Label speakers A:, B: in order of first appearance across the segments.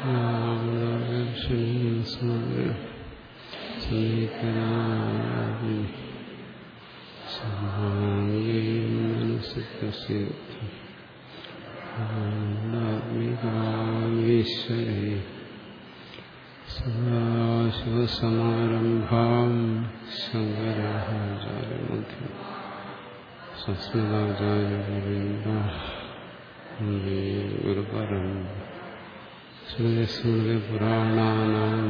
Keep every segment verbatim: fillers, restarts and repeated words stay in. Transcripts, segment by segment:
A: ഈശ്വരേ സദാശിവസമാരംഭാം ശങ്കരാചാര്യമധ്യം സംസ്കൃതാചാര്യപര്യന്തേ ഗുരുപരമ്പരാ സ്മൃതിസ്മൃതിപുരാണാനാം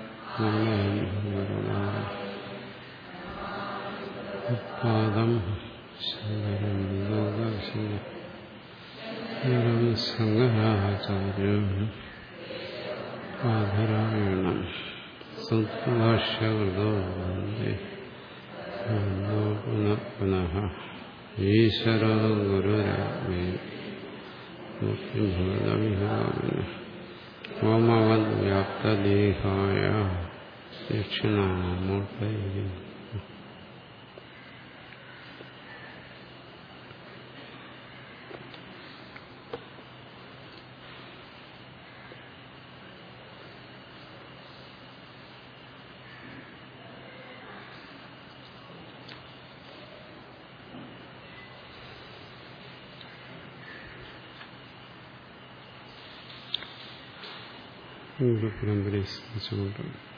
A: പാദം ശങ്കരം ലോകശങ്കരം ശങ്കരാചാര്യം ആധരായണം സത്ഭാഷ്യകൃതോ വന്ദേ പുനഃ പുനഃ ഈശ്വരോ ഗുരുരാമേ ഭഗവദ്വിഹാവിന ഓമവദ് വ്യാപ്തദേഹായ ദക്ഷിണാമൂർത്തയേ പരമ്പരയെ സ്മരിച്ചുകൊണ്ട്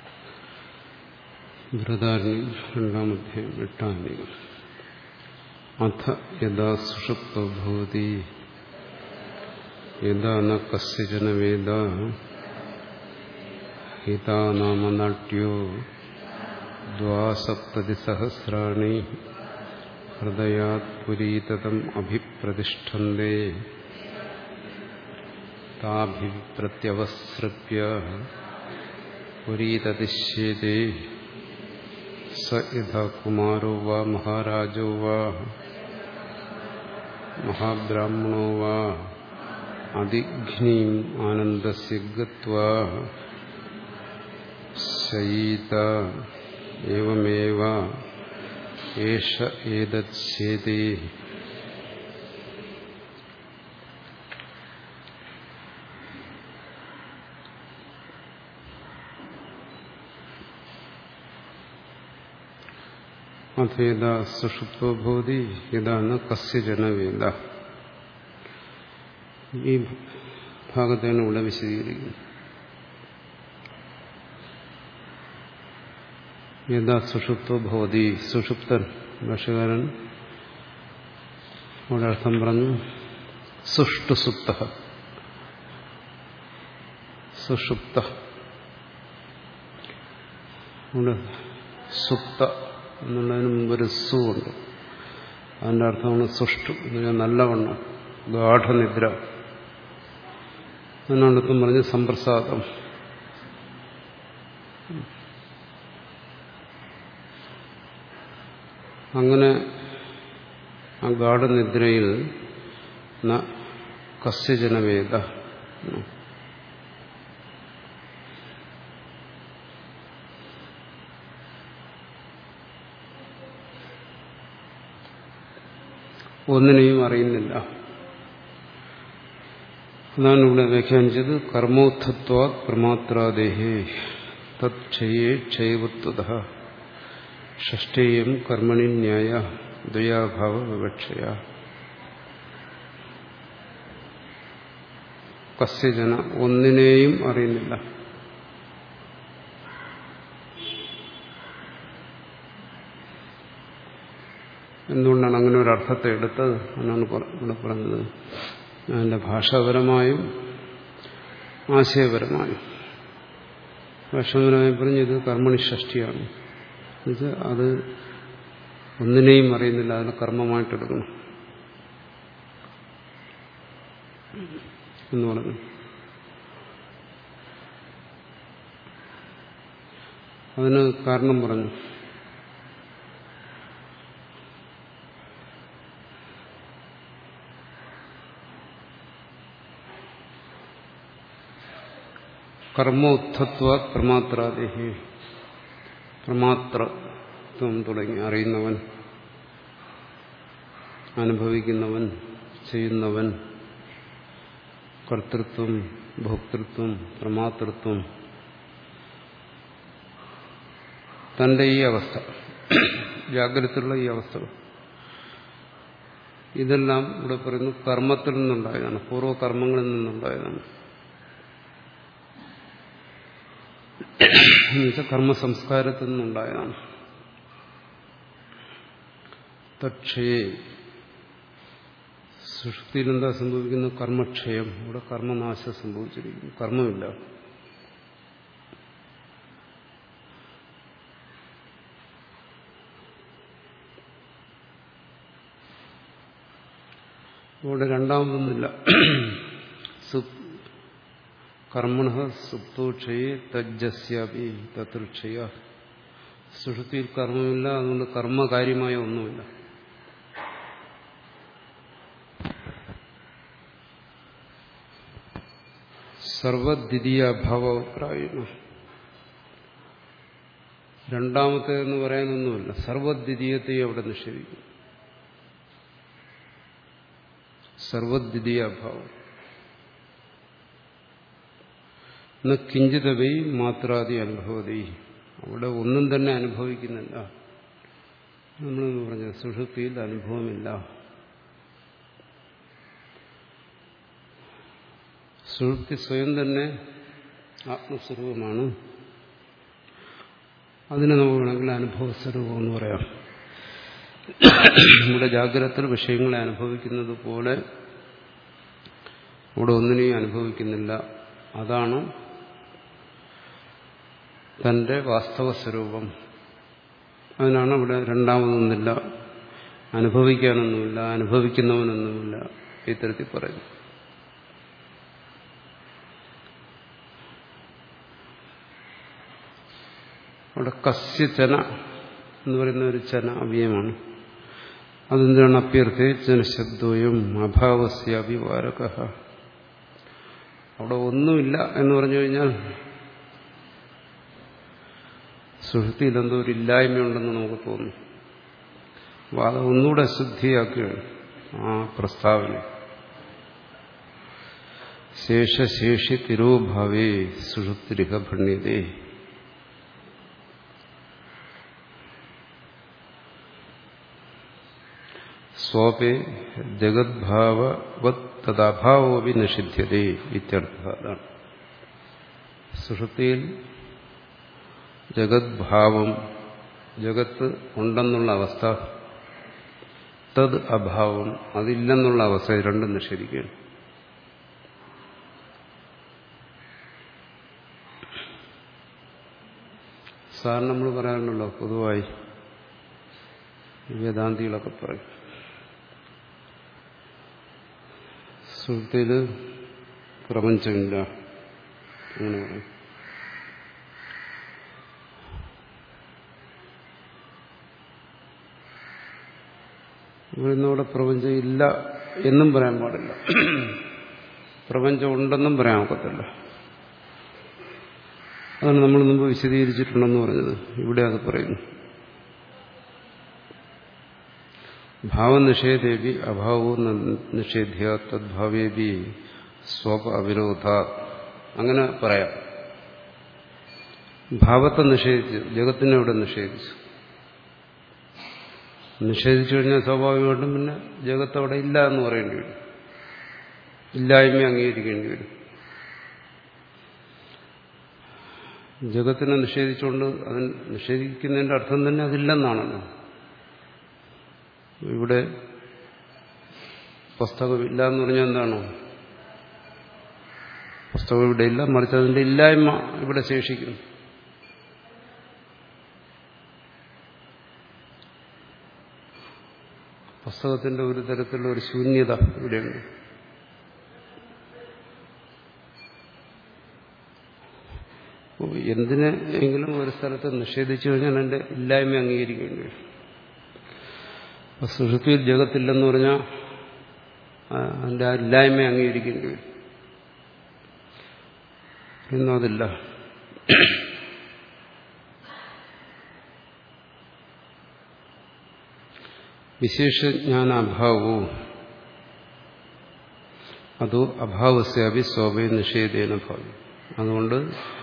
A: ബൃഹദാരണ്യം രണ്ടാമധ്യായം എട്ടാം അധ്യായം. അഥ യഥാ സുഷുപ്തോ ഭവതി യഥാ ന കസ്യചന വേദ ഹിതാ നാമ നാട്യോ ദ്വാസപ്തതിസഹസ്രാണി ഹൃദയാത് പുരീതതം അഭിപ്രതിഷ്ഠന്തേ താഭിപ്രത്യവസൃപ്യ പുരീതതിശ്യേതേ സ യഥാ കുമാരോ വാ മഹാരാജോ വാ മഹാബ്രാഹ്മണോ വാ അതിഘ്നീം ആനന്ദസ്യ ഗത്വാ ശയീത ഏവമേവ ഏഷ ഏതച്ഛേതേ. അഥേത സുഷുപ്തോ ഭവതി യഥാ ന കസ്യചന വേദ. ഈ ഭാഗത്താണ് ഇവിടെ വിശദീകരിക്കുന്നത്. യഥാ സുഷുപ്തോ ഭവതി, സുഷുപ്തൻ. ഭാഷകാരൻ അവിടെ അർത്ഥം പറഞ്ഞു സുഷ്ടുസുപ്ത. സുഷുപ്ത അവിടെ സുപ്ത എന്നുള്ളതിന് മുമ്പൊരു സു ഉണ്ട്. അതിൻ്റെ അർത്ഥമാണ് സുഷ്ടു എന്ന് പറഞ്ഞാൽ നല്ലവണ്ണം, ഗാഠനിദ്ര. അതിനടുത്തും പറഞ്ഞ് സമ്പ്രസാദം. അങ്ങനെ ആ ഗാഠനിദ്രയിൽ ന കസ്യജനവേദ, ഒന്നിനെയും അറിയുന്നില്ല. അതാണ് ഇവിടെ വ്യാഖ്യാനിച്ചത്. കർമ്മോത്ഥത്വാത് പ്രമാത്രാദേഹേ തത്ക്ഷയേ ക്ഷയവത്വതഃ ഷഷ്ഠേയം കർമ്മണി ന്യായ ദ്വയാഭാവ വിവക്ഷയ. കസ്യജന, ഒന്നിനെയും അറിയുന്നില്ല. എന്തുകൊണ്ടാണ് അങ്ങനെ ഒരു അർത്ഥത്തെ എടുത്തത് എന്നാണ് ഇവിടെ പറഞ്ഞത്. അതിൻ്റെ ഭാഷാപരമായും ആശയപരമായും. ഭാഷാപരമായി പറഞ്ഞത് കർമ്മണി ഷഷ്ടിയാണ്. ഇത് അത് ഒന്നിനെയും അറിയുന്നില്ല, അതിനെ കർമ്മമായിട്ടെടുക്കണം എന്ന് പറഞ്ഞു. അതിന് കാരണം പറഞ്ഞു. കർമ്മോത്ഥത്വാത് പ്രമാത്രാദേഹി, പ്രമാത്രത്വം തുടങ്ങി അറിയുന്നവൻ, അനുഭവിക്കുന്നവൻ, ചെയ്യുന്നവൻ, കർത്തൃത്വം, ഭോക്തൃത്വം, പ്രമാതൃത്വം, തന്റെ ഈ അവസ്ഥ, ജാഗ്രതയുള്ള ഈ അവസ്ഥ, ഇതെല്ലാം ഇവിടെ പറയുന്നു കർമ്മത്തിൽ നിന്നുണ്ടായതാണ്, പൂർവ്വകർമ്മങ്ങളിൽ നിന്നുണ്ടായതാണ്. എന്നുവെച്ചാൽ കർമ്മസംസ്കാരത്തിൽ നിന്നുണ്ടായതാണ്. തക്ഷയെ സൃഷ്ടിയിൽ എന്താ സംഭവിക്കുന്നത്? കർമ്മക്ഷയം. ഇവിടെ കർമ്മനാശം സംഭവിച്ചിരിക്കുന്നു, കർമ്മമില്ല. ഇവിടെ രണ്ടാമതൊന്നുമില്ല. കർമ്മണ സുപ്തോക്ഷയെ തജ്ജസ്യാപി തതൃക്ഷയ. സുഷുപ്തിയിൽ കർമ്മമില്ല, അതുകൊണ്ട് കർമ്മകാര്യമായ ഒന്നുമില്ല. സർവദ്വിതീയ അഭാവപ്രായണം. രണ്ടാമത്തേതെന്ന് പറയാനൊന്നുമില്ല. സർവദ്വിതീയത്തെ അവിടെ നിഷേധിക്കും. സർവദ്വിതീയ അഭാവം ന കിഞ്ചിതവൈ മാത്രാദി അനുഭവതി. അവിടെ ഒന്നും തന്നെ അനുഭവിക്കുന്നില്ല. നമ്മളെന്ന് പറഞ്ഞത് സുഷുപ്തിയിൽ അനുഭവമില്ല. സുഷുപ്തി സ്വയം തന്നെ ആത്മസ്വരൂപമാണ്. അതിനെ നമുക്ക് വേണമെങ്കിൽ അനുഭവസ്വരൂപം എന്ന് പറയാം. നമ്മുടെ ജാഗ്രത വിഷയങ്ങളെ അനുഭവിക്കുന്നത് പോലെ അവിടെ ഒന്നിനെയും അനുഭവിക്കുന്നില്ല. അതാണ് തന്റെ വാസ്തവ സ്വരൂപം. അതിനാണ് ഇവിടെ രണ്ടാമതൊന്നുമില്ല, അനുഭവിക്കാനൊന്നുമില്ല, അനുഭവിക്കുന്നവനൊന്നുമില്ല, ഇത്തരത്തിൽ പറയുന്നു. അവിടെ കസ്യ ചന എന്ന് പറയുന്ന ഒരു ചന അവ്യയമാണ്. അതെന്താണ്? അഭ്യർത്ഥി ജനശബ്ദോയും അഭാവസ്യാഭിവാരക. അവിടെ ഒന്നുമില്ല എന്ന് പറഞ്ഞു കഴിഞ്ഞാൽ സുഷുപ്തിയിൽ എന്തോ ഒരു ഇല്ലായ്മയുണ്ടെന്ന് നമുക്ക് തോന്നും. അപ്പോൾ അത് ഒന്നുകൂടെ ശുദ്ധിയാക്കുകയാണ് ആ പ്രസ്താവന. ശേഷശേഷി തിരോഭാവേ സുഷുപ്തിരിഹ ഭണ്യതേ. സ്വപേ ജഗദ്ഭാവവത് തദാഭാവോപി നിഷിധ്യതേ ഇത്യർത്ഥ. അതാണ് സുഷുപ്തിയിൽ ജഗദ്ഭാവം, ജഗത്ത് ഉണ്ടെന്നുള്ള അവസ്ഥ, തദ് അഭാവം, അതില്ലെന്നുള്ള അവസ്ഥ, രണ്ടും നിഷേധിക്കുകയാണ്. സാറിന് നമ്മൾ പറയാറുണ്ടല്ലോ, പൊതുവായി വേദാന്തികളൊക്കെ പറയും സുഷുപ്തിയിൽ പ്രപഞ്ചമില്ല, അങ്ങനെ പറയും. ഇവിടുന്നവിടെ പ്രപഞ്ചം ഇല്ല എന്നും പറയാൻ പാടില്ല, പ്രപഞ്ചം ഉണ്ടെന്നും പറയാൻ ഒക്കത്തില്ല. അതാണ് നമ്മൾ മുമ്പ് വിശദീകരിച്ചിട്ടുണ്ടെന്ന് പറഞ്ഞത്. ഇവിടെ അത് പറയുന്നു. ഭാവനിഷേധേപി അഭാവവും നിഷേധ്യ തദ്ഭാവേപി സ്വപ അവിരോധ. അങ്ങനെ പറയാം. ഭാവത്തെ നിഷേധിച്ചു, ജഗത്തിനെ ഇവിടെ നിഷേധിച്ചു. നിഷേധിച്ചു കഴിഞ്ഞാൽ സ്വാഭാവികമായിട്ടും പിന്നെ ജഗത്ത് അവിടെ ഇല്ല എന്ന് പറയേണ്ടി വരും, ഇല്ലായ്മ അംഗീകരിക്കേണ്ടി വരും. ജഗത്തിനെ നിഷേധിച്ചുകൊണ്ട് അതിന് നിഷേധിക്കുന്നതിന്റെ അർത്ഥം തന്നെ അതില്ലെന്നാണല്ലോ. ഇവിടെ പുസ്തകമില്ല എന്ന് പറഞ്ഞാൽ എന്താണോ? പുസ്തകം ഇവിടെ ഇല്ല, മറിച്ച് അതിന്റെ ഇല്ലായ്മ ഇവിടെ ശേഷിക്കുന്നു. പുസ്തകത്തിന്റെ ഒരു തരത്തിലുള്ള ഒരു ശൂന്യത ഇവിടെയുണ്ട്. എന്തിനെങ്കിലും ഒരു സ്ഥലത്ത് നിഷേധിച്ചു കഴിഞ്ഞാൽ അതിന്റെ ഇല്ലായ്മ അംഗീകരിക്കേണ്ടി വരും. അപ്പൊ സുഷുപ്തിയിൽ ജഗത്തില്ലെന്ന് പറഞ്ഞാൽ അതിന്റെ ആ ഇല്ലായ്മ അംഗീകരിക്കേണ്ടി വരും. ഇന്നും അതില്ല. വിശേഷജ്ഞാനാഭാവവും അതോ അഭാവസ്യാപി സ്വഭയ നിഷേധേന ഭാവി. അതുകൊണ്ട്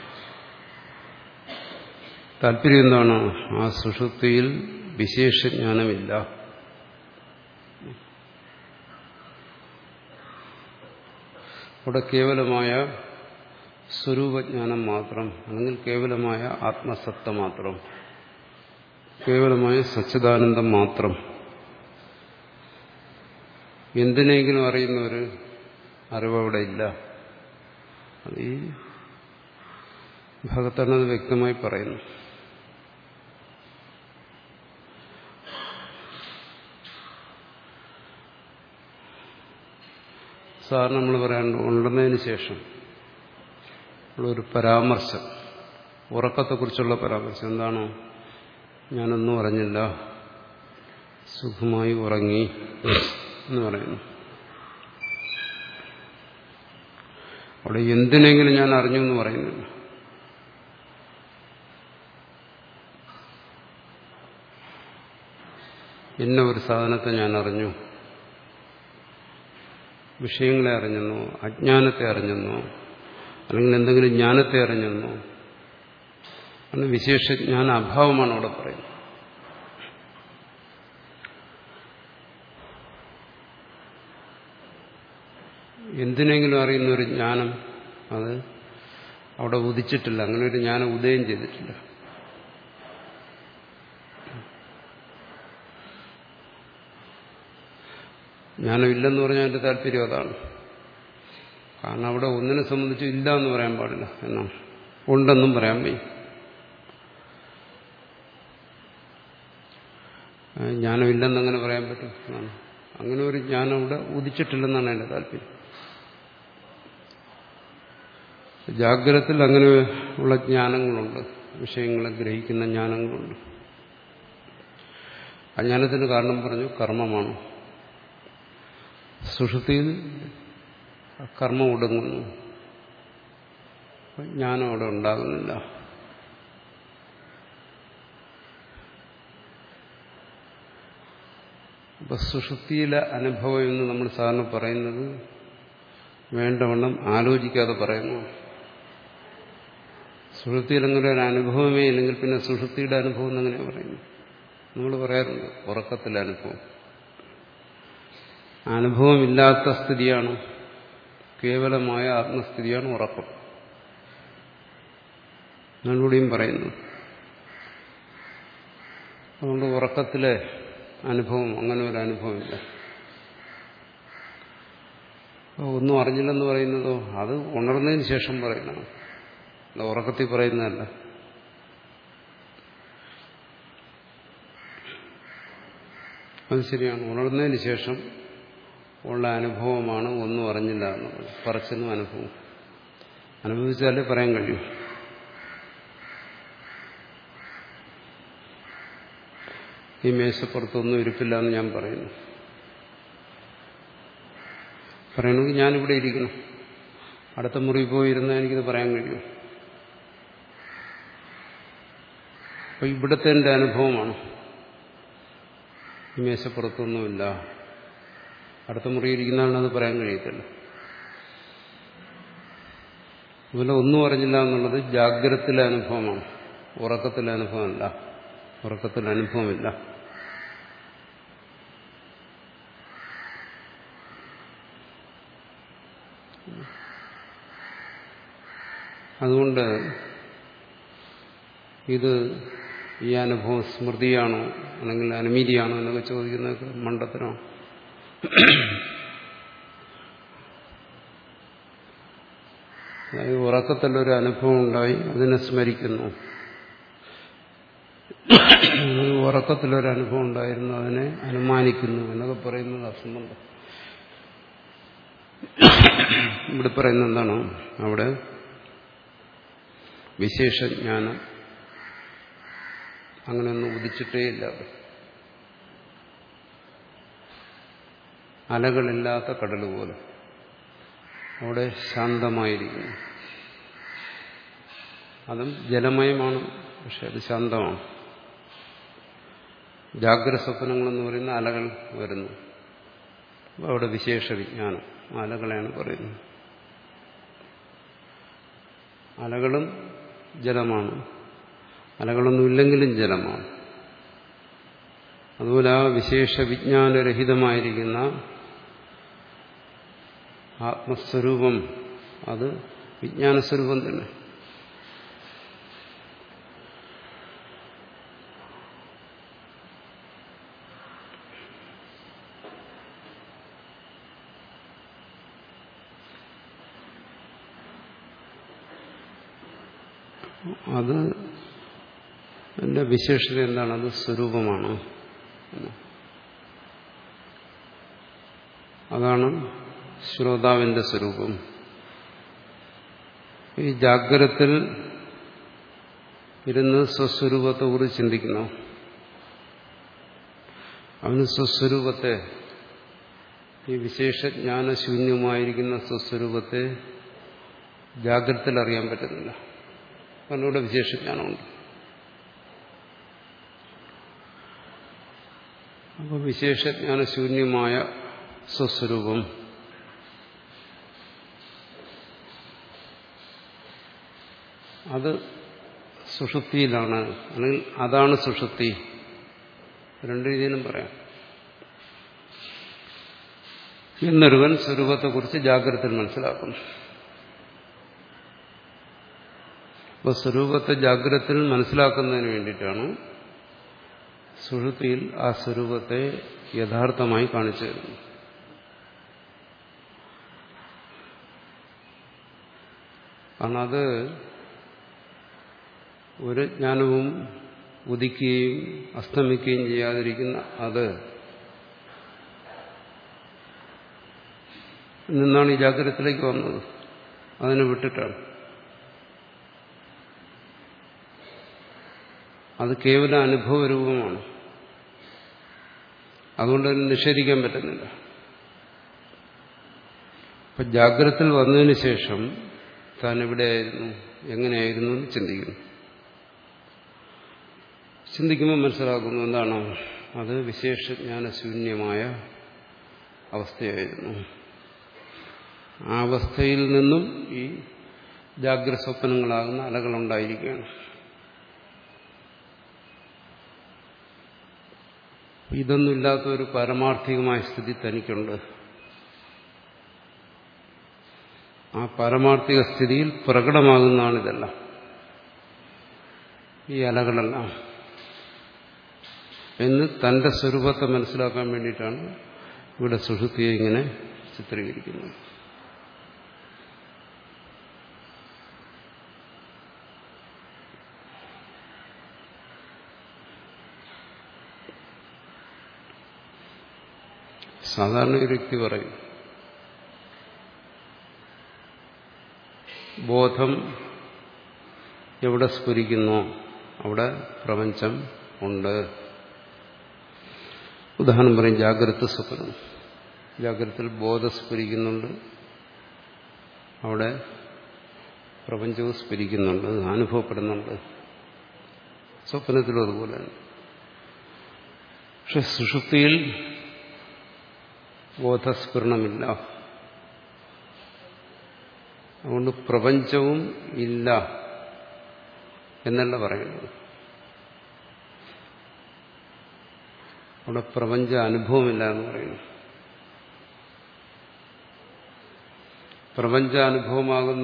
A: താല്പര്യം എന്താണ്? ആ സുഷുപ്തിയിൽ വിശേഷജ്ഞാനമില്ല. അവിടെ കേവലമായ സ്വരൂപജ്ഞാനം മാത്രം, അല്ലെങ്കിൽ കേവലമായ ആത്മസത്ത മാത്രം, കേവലമായ സച്ചിദാനന്ദം മാത്രം. എന്തിനെങ്കിലും അറിയുന്ന ഒരു അറിവ് അവിടെ ഇല്ല. അത് ഈ ഭഗവത് വ്യക്തമായി പറയുന്നു. സാറിന് നമ്മൾ പറയാനുണ്ട്, ഉണർന്നതിന് ശേഷം ഉള്ളൊരു പരാമർശം, ഉറക്കത്തെക്കുറിച്ചുള്ള പരാമർശം എന്താണോ? ഞാനൊന്നും അറിഞ്ഞില്ല, സുഖമായി ഉറങ്ങി എന്ന് പറയുന്നു. അവിടെ എന്തിനെങ്കിലും ഞാൻ അറിഞ്ഞു എന്ന് പറയുന്നില്ല. ഇന്ന ഒരു സാധനത്തെ ഞാൻ അറിഞ്ഞു, വിഷയങ്ങളെ അറിഞ്ഞെന്നോ അജ്ഞാനത്തെ അറിഞ്ഞെന്നോ അല്ലെങ്കിൽ എന്തെങ്കിലും ജ്ഞാനത്തെ അറിഞ്ഞെന്നോ, അന്ന് വിശേഷജ്ഞാന അഭാവമാണ് അവിടെ പറയുന്നത്. എന്തിനെങ്കിലും അറിയുന്ന ഒരു ജ്ഞാനം അത് അവിടെ ഉദിച്ചിട്ടില്ല. അങ്ങനെ ഒരു ജ്ഞാനം ഉദയം ചെയ്തിട്ടില്ല. ജ്ഞാനമില്ലെന്ന് പറഞ്ഞാൽ എൻ്റെ താല്പര്യം അതാണ്. കാരണം അവിടെ ഒന്നിനെ സംബന്ധിച്ച് ഇല്ല എന്ന് പറയാൻ പാടില്ല, എന്നാ ഉണ്ടെന്നും പറയാൻ വയ്യ. ജ്ഞാനമില്ലെന്നങ്ങനെ പറയാൻ പറ്റും? അങ്ങനെ ഒരു ജ്ഞാനം അവിടെ ഉദിച്ചിട്ടില്ലെന്നാണ് എൻ്റെ താല്പര്യം. ജാഗ്രതത്തിൽ അങ്ങനെ ഉള്ള ജ്ഞാനങ്ങളുണ്ട്, വിഷയങ്ങളെ ഗ്രഹിക്കുന്ന ജ്ഞാനങ്ങളുണ്ട്. അജ്ഞാനത്തിന് കാരണം പറഞ്ഞു കർമ്മമാണ്. സുഷുപ്തിയിൽ കർമ്മം ഒടുങ്ങുന്നു, ജ്ഞാനം അവിടെ ഉണ്ടാകുന്നില്ല. അപ്പൊ സുഷുപ്തിയിലെ അനുഭവം എന്ന് നമ്മൾ സാധാരണ പറയുന്നത് വേണ്ടവണ്ണം ആലോചിക്കാതെ പറയുന്നു. സുഷുപ്തിയിൽ അങ്ങനെ ഒരു അനുഭവമേ ഇല്ലെങ്കിൽ പിന്നെ സുഷുപ്തിയുടെ അനുഭവം എന്നെങ്ങനെ പറയുന്നു? നമ്മൾ പറയാറുണ്ട് ഉറക്കത്തിലെ അനുഭവം. അനുഭവമില്ലാത്ത സ്ഥിതിയാണ്, കേവലമായ ആത്മസ്ഥിതിയാണ് ഉറക്കം. ഞാനിവിടെയും പറയുന്നു. അതുകൊണ്ട് ഉറക്കത്തിലെ അനുഭവം അങ്ങനെ ഒരു അനുഭവമില്ല. ഒന്നും അറിഞ്ഞില്ലെന്ന് പറയുന്നതോ അത് ഉണർന്നതിന് ശേഷം പറയുന്നതാണ്, ഉറക്കത്തിൽ പറയുന്നതല്ല. അത് ശരിയാണ്. ഉണർന്നതിന് ശേഷം ഉള്ള അനുഭവമാണ് ഒന്നും അറിഞ്ഞില്ല എന്നുള്ളത്. പറച്ചെന്നും അനുഭവം അനുഭവിച്ചാലേ പറയാൻ കഴിയും. ഈ മേശപ്പുറത്തൊന്നും ഇരിപ്പില്ല എന്ന് ഞാൻ പറയുന്നു. പറയണമെങ്കിൽ ഞാനിവിടെ ഇരിക്കണം, അടുത്ത മുറി പോയിരുന്നാൽ എനിക്കിത് പറയാൻ കഴിയും. അപ്പൊ ഇവിടുത്തെ എൻ്റെ അനുഭവമാണ്. ഈ മേശപ്പുറത്തൊന്നുമില്ല, അടുത്ത മുറിയിരിക്കുന്നതാണെന്ന് പറയാൻ കഴിയത്തില്ല. അതുപോലെ ഒന്നും അറിഞ്ഞില്ല എന്നുള്ളത് ജാഗ്രതത്തിലെ അനുഭവമാണ്, ഉറക്കത്തിലെ അനുഭവമല്ല. ഉറക്കത്തിൽ അനുഭവമില്ല. അതുകൊണ്ട് ഇത് ഈ അനുഭവം സ്മൃതിയാണോ അല്ലെങ്കിൽ അനുമീതിയാണോ എന്നൊക്കെ ചോദിക്കുന്നത് മണ്ടത്തരമാണ്. അതായത് ഉറക്കത്തിലൊരു അനുഭവം ഉണ്ടായി, അതിനെ സ്മരിക്കുന്നു. ഉറക്കത്തിലൊരനുഭവം ഉണ്ടായിരുന്നു, അതിനെ അനുമാനിക്കുന്നു എന്നൊക്കെ പറയുന്നത് അസംബന്ധം. ഇവിടെ പറയുന്നത് എന്താണ്? അവിടെ വിശേഷജ്ഞാനം അങ്ങനെയൊന്നും ഉദിച്ചിട്ടേ ഇല്ല. അലകളില്ലാത്ത കടൽ പോലെ അവിടെ ശാന്തമായിരിക്കുന്നു. അതും ജലമയമാണ്, പക്ഷെ അത് ശാന്തമാണ്. ജാഗ്രത സ്വപ്നങ്ങളെന്ന് പറയുന്ന അലകൾ വരുന്നു, അവിടെ വിശേഷ വിജ്ഞാനം. അലകളെയാണ് പറയുന്നത്. അലകളും ജലമാണ്, അലകളൊന്നുമില്ലെങ്കിലും ജലമാണ്. അതുപോലെ ആ വിശേഷ വിജ്ഞാനരഹിതമായിരിക്കുന്ന ആത്മസ്വരൂപം അത് വിജ്ഞാനസ്വരൂപം തന്നെ. അത് അതിന്റെ വിശേഷത എന്താണ്? അത് സ്വരൂപമാണ്. അതാണ് ശ്രോതാവിന്റെ സ്വരൂപം. ഈ ജാഗ്രത്തിൽ ഇരുന്ന് സ്വസ്വരൂപത്തെ കുറിച്ച് ചിന്തിക്കുന്നു. അവന് സ്വസ്വരൂപത്തെ, ഈ വിശേഷജ്ഞാനശൂന്യമായിരിക്കുന്ന സ്വസ്വരൂപത്തെ ജാഗ്രത്തിൽ അറിയാൻ പറ്റുന്നില്ല. കാരണം ഇവിടെ വിശേഷജ്ഞാനമുണ്ട്. അപ്പോൾ വിശേഷജ്ഞാനശൂന്യമായ സ്വസ്വരൂപം അത് സുഷുപ്തിയിലാണ്, അല്ലെങ്കിൽ അതാണ് സുഷുപ്തി. രണ്ട് രീതിയിലും പറയാം. എന്നൊരുവൻ സ്വരൂപത്തെക്കുറിച്ച് ജാഗ്രതയിൽ മനസ്സിലാക്കുന്നു. അപ്പോൾ സ്വരൂപത്തെ ജാഗ്രതയിൽ മനസ്സിലാക്കുന്നതിന് വേണ്ടിയിട്ടാണ് സുഷുപ്തിയിൽ ആ സ്വരൂപത്തെ യഥാർത്ഥമായി കാണിച്ചു തരുന്നത്. കാരണം അത് ഒരു ജ്ഞാനവും ഉദിക്കുകയും അസ്തമിക്കുകയും ചെയ്യാതിരിക്കുന്ന അത് നിന്നാണ് ഈ ജാഗ്രതത്തിലേക്ക് വന്നത്. അതിനെ വിട്ടിട്ടാണ്. അത് കേവല അനുഭവരൂപമാണ്. അതുകൊണ്ട് അതിന് നിഷേധിക്കാൻ പറ്റുന്നില്ല. അപ്പൊ ജാഗ്രതയിൽ വന്നതിന് ശേഷം താൻ എവിടെയായിരുന്നു, എങ്ങനെയായിരുന്നു എന്ന് ചിന്തിക്കുന്നു. ചിന്തിക്കുമ്പോൾ മനസ്സിലാക്കുന്നു എന്താണ്? അത് വിശേഷജ്ഞാനശൂന്യമായ അവസ്ഥയായിരുന്നു. ആ അവസ്ഥയിൽ നിന്നും ഈ ജാഗ്രത സ്വപ്നങ്ങളാകുന്ന അലകളുണ്ടായിരിക്കുകയാണ്. ഇതൊന്നുമില്ലാത്ത ഒരു പാരമാർത്ഥികമായ സ്ഥിതി തനിക്കുണ്ട്. ആ പാരമാർത്ഥിക സ്ഥിതിയിൽ പ്രകടമാകുന്നതാണ് ഇതെല്ലാം, ഈ അലകളെല്ലാം എന്ന് തന്റെ സ്വരൂപത്തെ മനസ്സിലാക്കാൻ വേണ്ടിയിട്ടാണ് ഇവിടെ സുഷുപ്തിയെ ഇങ്ങനെ ചിത്രീകരിക്കുന്നത്. സാധാരണ ഒരു വ്യക്തി പറയും, ബോധം എവിടെ സ്ഫുരിക്കുന്നോ അവിടെ പ്രപഞ്ചം ഉണ്ട്. ഉദാഹരണം പറയും, ജാഗ്രത സ്വപ്നം. ജാഗ്രതയിൽ ബോധം സ്ഫുരിക്കുന്നുണ്ട്, അവിടെ പ്രപഞ്ചവും സ്ഫുരിക്കുന്നുണ്ട്, അനുഭവപ്പെടുന്നുണ്ട്. സ്വപ്നത്തിലും അതുപോലെ തന്നെ. പക്ഷെ സുഷുപ്തിയിൽ ബോധസ്ഫുരണമില്ല. അതുകൊണ്ട് പ്രപഞ്ചവും ഇല്ല എന്നല്ല പറയുന്നത്. അവിടെ പ്രപഞ്ച അനുഭവമില്ല എന്ന് പറയുന്നു. പ്രപഞ്ചാനുഭവമാകുന്ന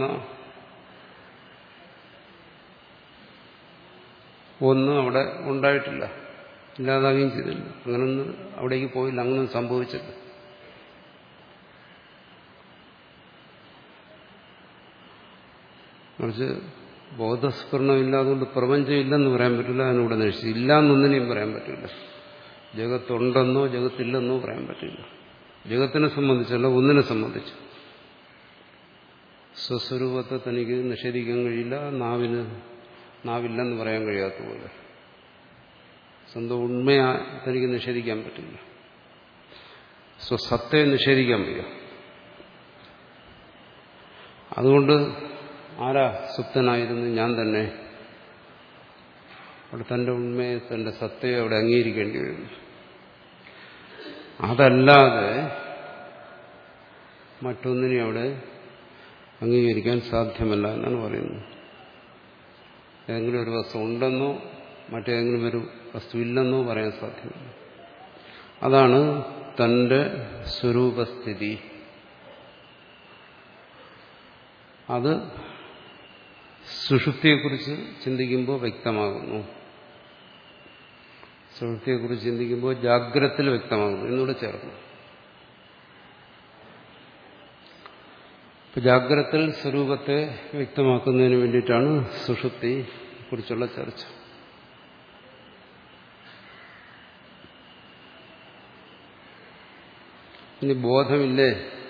A: ഒന്നും അവിടെ ഉണ്ടായിട്ടില്ല, ഇല്ലാതാകുകയും ചെയ്തില്ല. അങ്ങനൊന്നും അവിടേക്ക് പോയില്ല, അങ്ങനൊന്നും സംഭവിച്ചില്ല. മറിച്ച് ബോധസ്ഫുരണം ഇല്ലാതുകൊണ്ട് പ്രപഞ്ചം ഇല്ലെന്ന് പറയാൻ പറ്റില്ല. അതിനൂടെ നശിച്ചു ഇല്ല എന്നൊന്നിനെയും പറയാൻ പറ്റില്ല. ജഗത്തുണ്ടെന്നോ ജഗത്തില്ലെന്നോ പറയാൻ പറ്റില്ല. ജഗത്തിനെ സംബന്ധിച്ചല്ല, ഒന്നിനെ സംബന്ധിച്ച് സ്വസ്വരൂപത്തെ തനിക്ക് നിഷേധിക്കാൻ കഴിയില്ല. നാവിന് നാവില്ലെന്ന് പറയാൻ കഴിയാത്ത പോലെ സ്വന്തം ഉണ്മയെ തനിക്ക് നിഷേധിക്കാൻ പറ്റില്ല. സ്വസത്തയെ നിഷേധിക്കാൻ വയ്യ. അതുകൊണ്ട് ആരാ സുപ്തനായിരുന്നു? ഞാൻ തന്നെ. അവിടെ തന്റെ ഉണ്മയെ, തന്റെ സത്തയെ അവിടെ അംഗീകരിക്കേണ്ടി വരും. അതല്ലാതെ മറ്റൊന്നിനെ അവിടെ അംഗീകരിക്കാൻ സാധ്യമല്ല എന്നാണ് പറയുന്നത്. ഏതെങ്കിലും ഒരു വസ്തു ഉണ്ടെന്നോ മറ്റേതെങ്കിലും ഒരു വസ്തു ഇല്ലെന്നോ പറയാൻ സാധ്യമല്ല. അതാണ് തന്റെ സ്വരൂപസ്ഥിതി. അത് സുഷുപ്തിയെക്കുറിച്ച് ചിന്തിക്കുമ്പോൾ വ്യക്തമാകുന്നു. സുഷുപ്തിയെക്കുറിച്ച് ചിന്തിക്കുമ്പോൾ ജാഗ്രതയിൽ വ്യക്തമാകുന്നു എന്നൂടെ ചേർക്കുന്നു. ഇപ്പൊ ജാഗ്രതയിൽ സ്വരൂപത്തെ വ്യക്തമാക്കുന്നതിന് വേണ്ടിയിട്ടാണ് സുഷുപ്തിയെ കുറിച്ചുള്ള ചർച്ച. ഇനി ബോധമില്ലേ,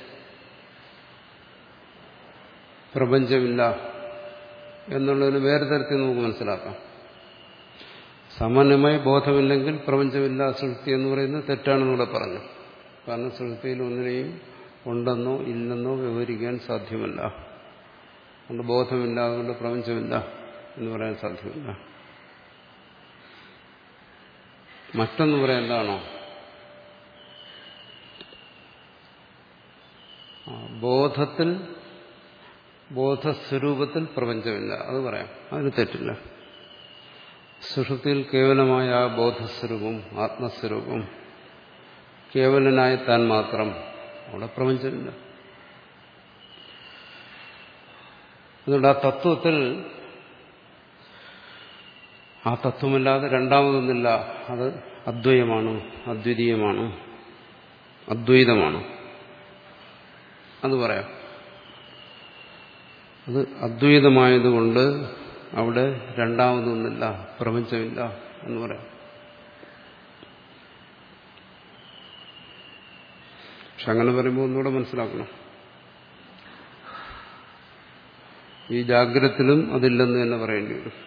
A: പ്രപഞ്ചമില്ല എന്നുള്ളതിന് വേറെ തരത്തിൽ നമുക്ക് മനസ്സിലാക്കാം. സാമാന്യമായി ബോധമില്ലെങ്കിൽ പ്രപഞ്ചമില്ല, സുഷുപ്തി എന്ന് പറയുന്നത് തെറ്റാണെന്നൂടെ പറഞ്ഞു. കാരണം സുഷുപ്തിയിൽ ഒന്നിനെയും ഉണ്ടെന്നോ ഇല്ലെന്നോ വിവരിക്കാൻ സാധ്യമല്ല. അതുകൊണ്ട് ബോധമില്ല, അതുകൊണ്ട് പ്രപഞ്ചമില്ല എന്ന് പറയാൻ സാധ്യമല്ല. മറ്റൊന്ന് പറയാൻ എന്താണോ, ബോധത്തിൽ ബോധസ്വരൂപത്തിൽ പ്രപഞ്ചമില്ല, അത് പറയാം, അതിന് തെറ്റില്ല. സുഷുപ്തിയിൽ കേവലമായ ആ ബോധസ്വരൂപം, ആത്മസ്വരൂപം, കേവലനായ താൻ മാത്രം, അവിടെ പ്രപഞ്ചമില്ല. അതുകൊണ്ട് ആ തത്വത്തിൽ ആ തത്വമല്ലാതെ രണ്ടാമതൊന്നില്ല. അത് അദ്വയമാണ്, അദ്വിതീയമാണ്, അദ്വൈതമാണ്. അത് പറയാം. അത് അദ്വൈതമായതുകൊണ്ട് അവിടെ രണ്ടാമതൊന്നില്ല, പ്രപഞ്ചമില്ല എന്ന് പറയാം. പക്ഷെ അങ്ങനെ പറയുമ്പോൾ ഒന്നുകൂടെ മനസ്സിലാക്കണം, ഈ ജാഗ്രതത്തിലും അതില്ലെന്ന് തന്നെ പറയേണ്ടി വരും.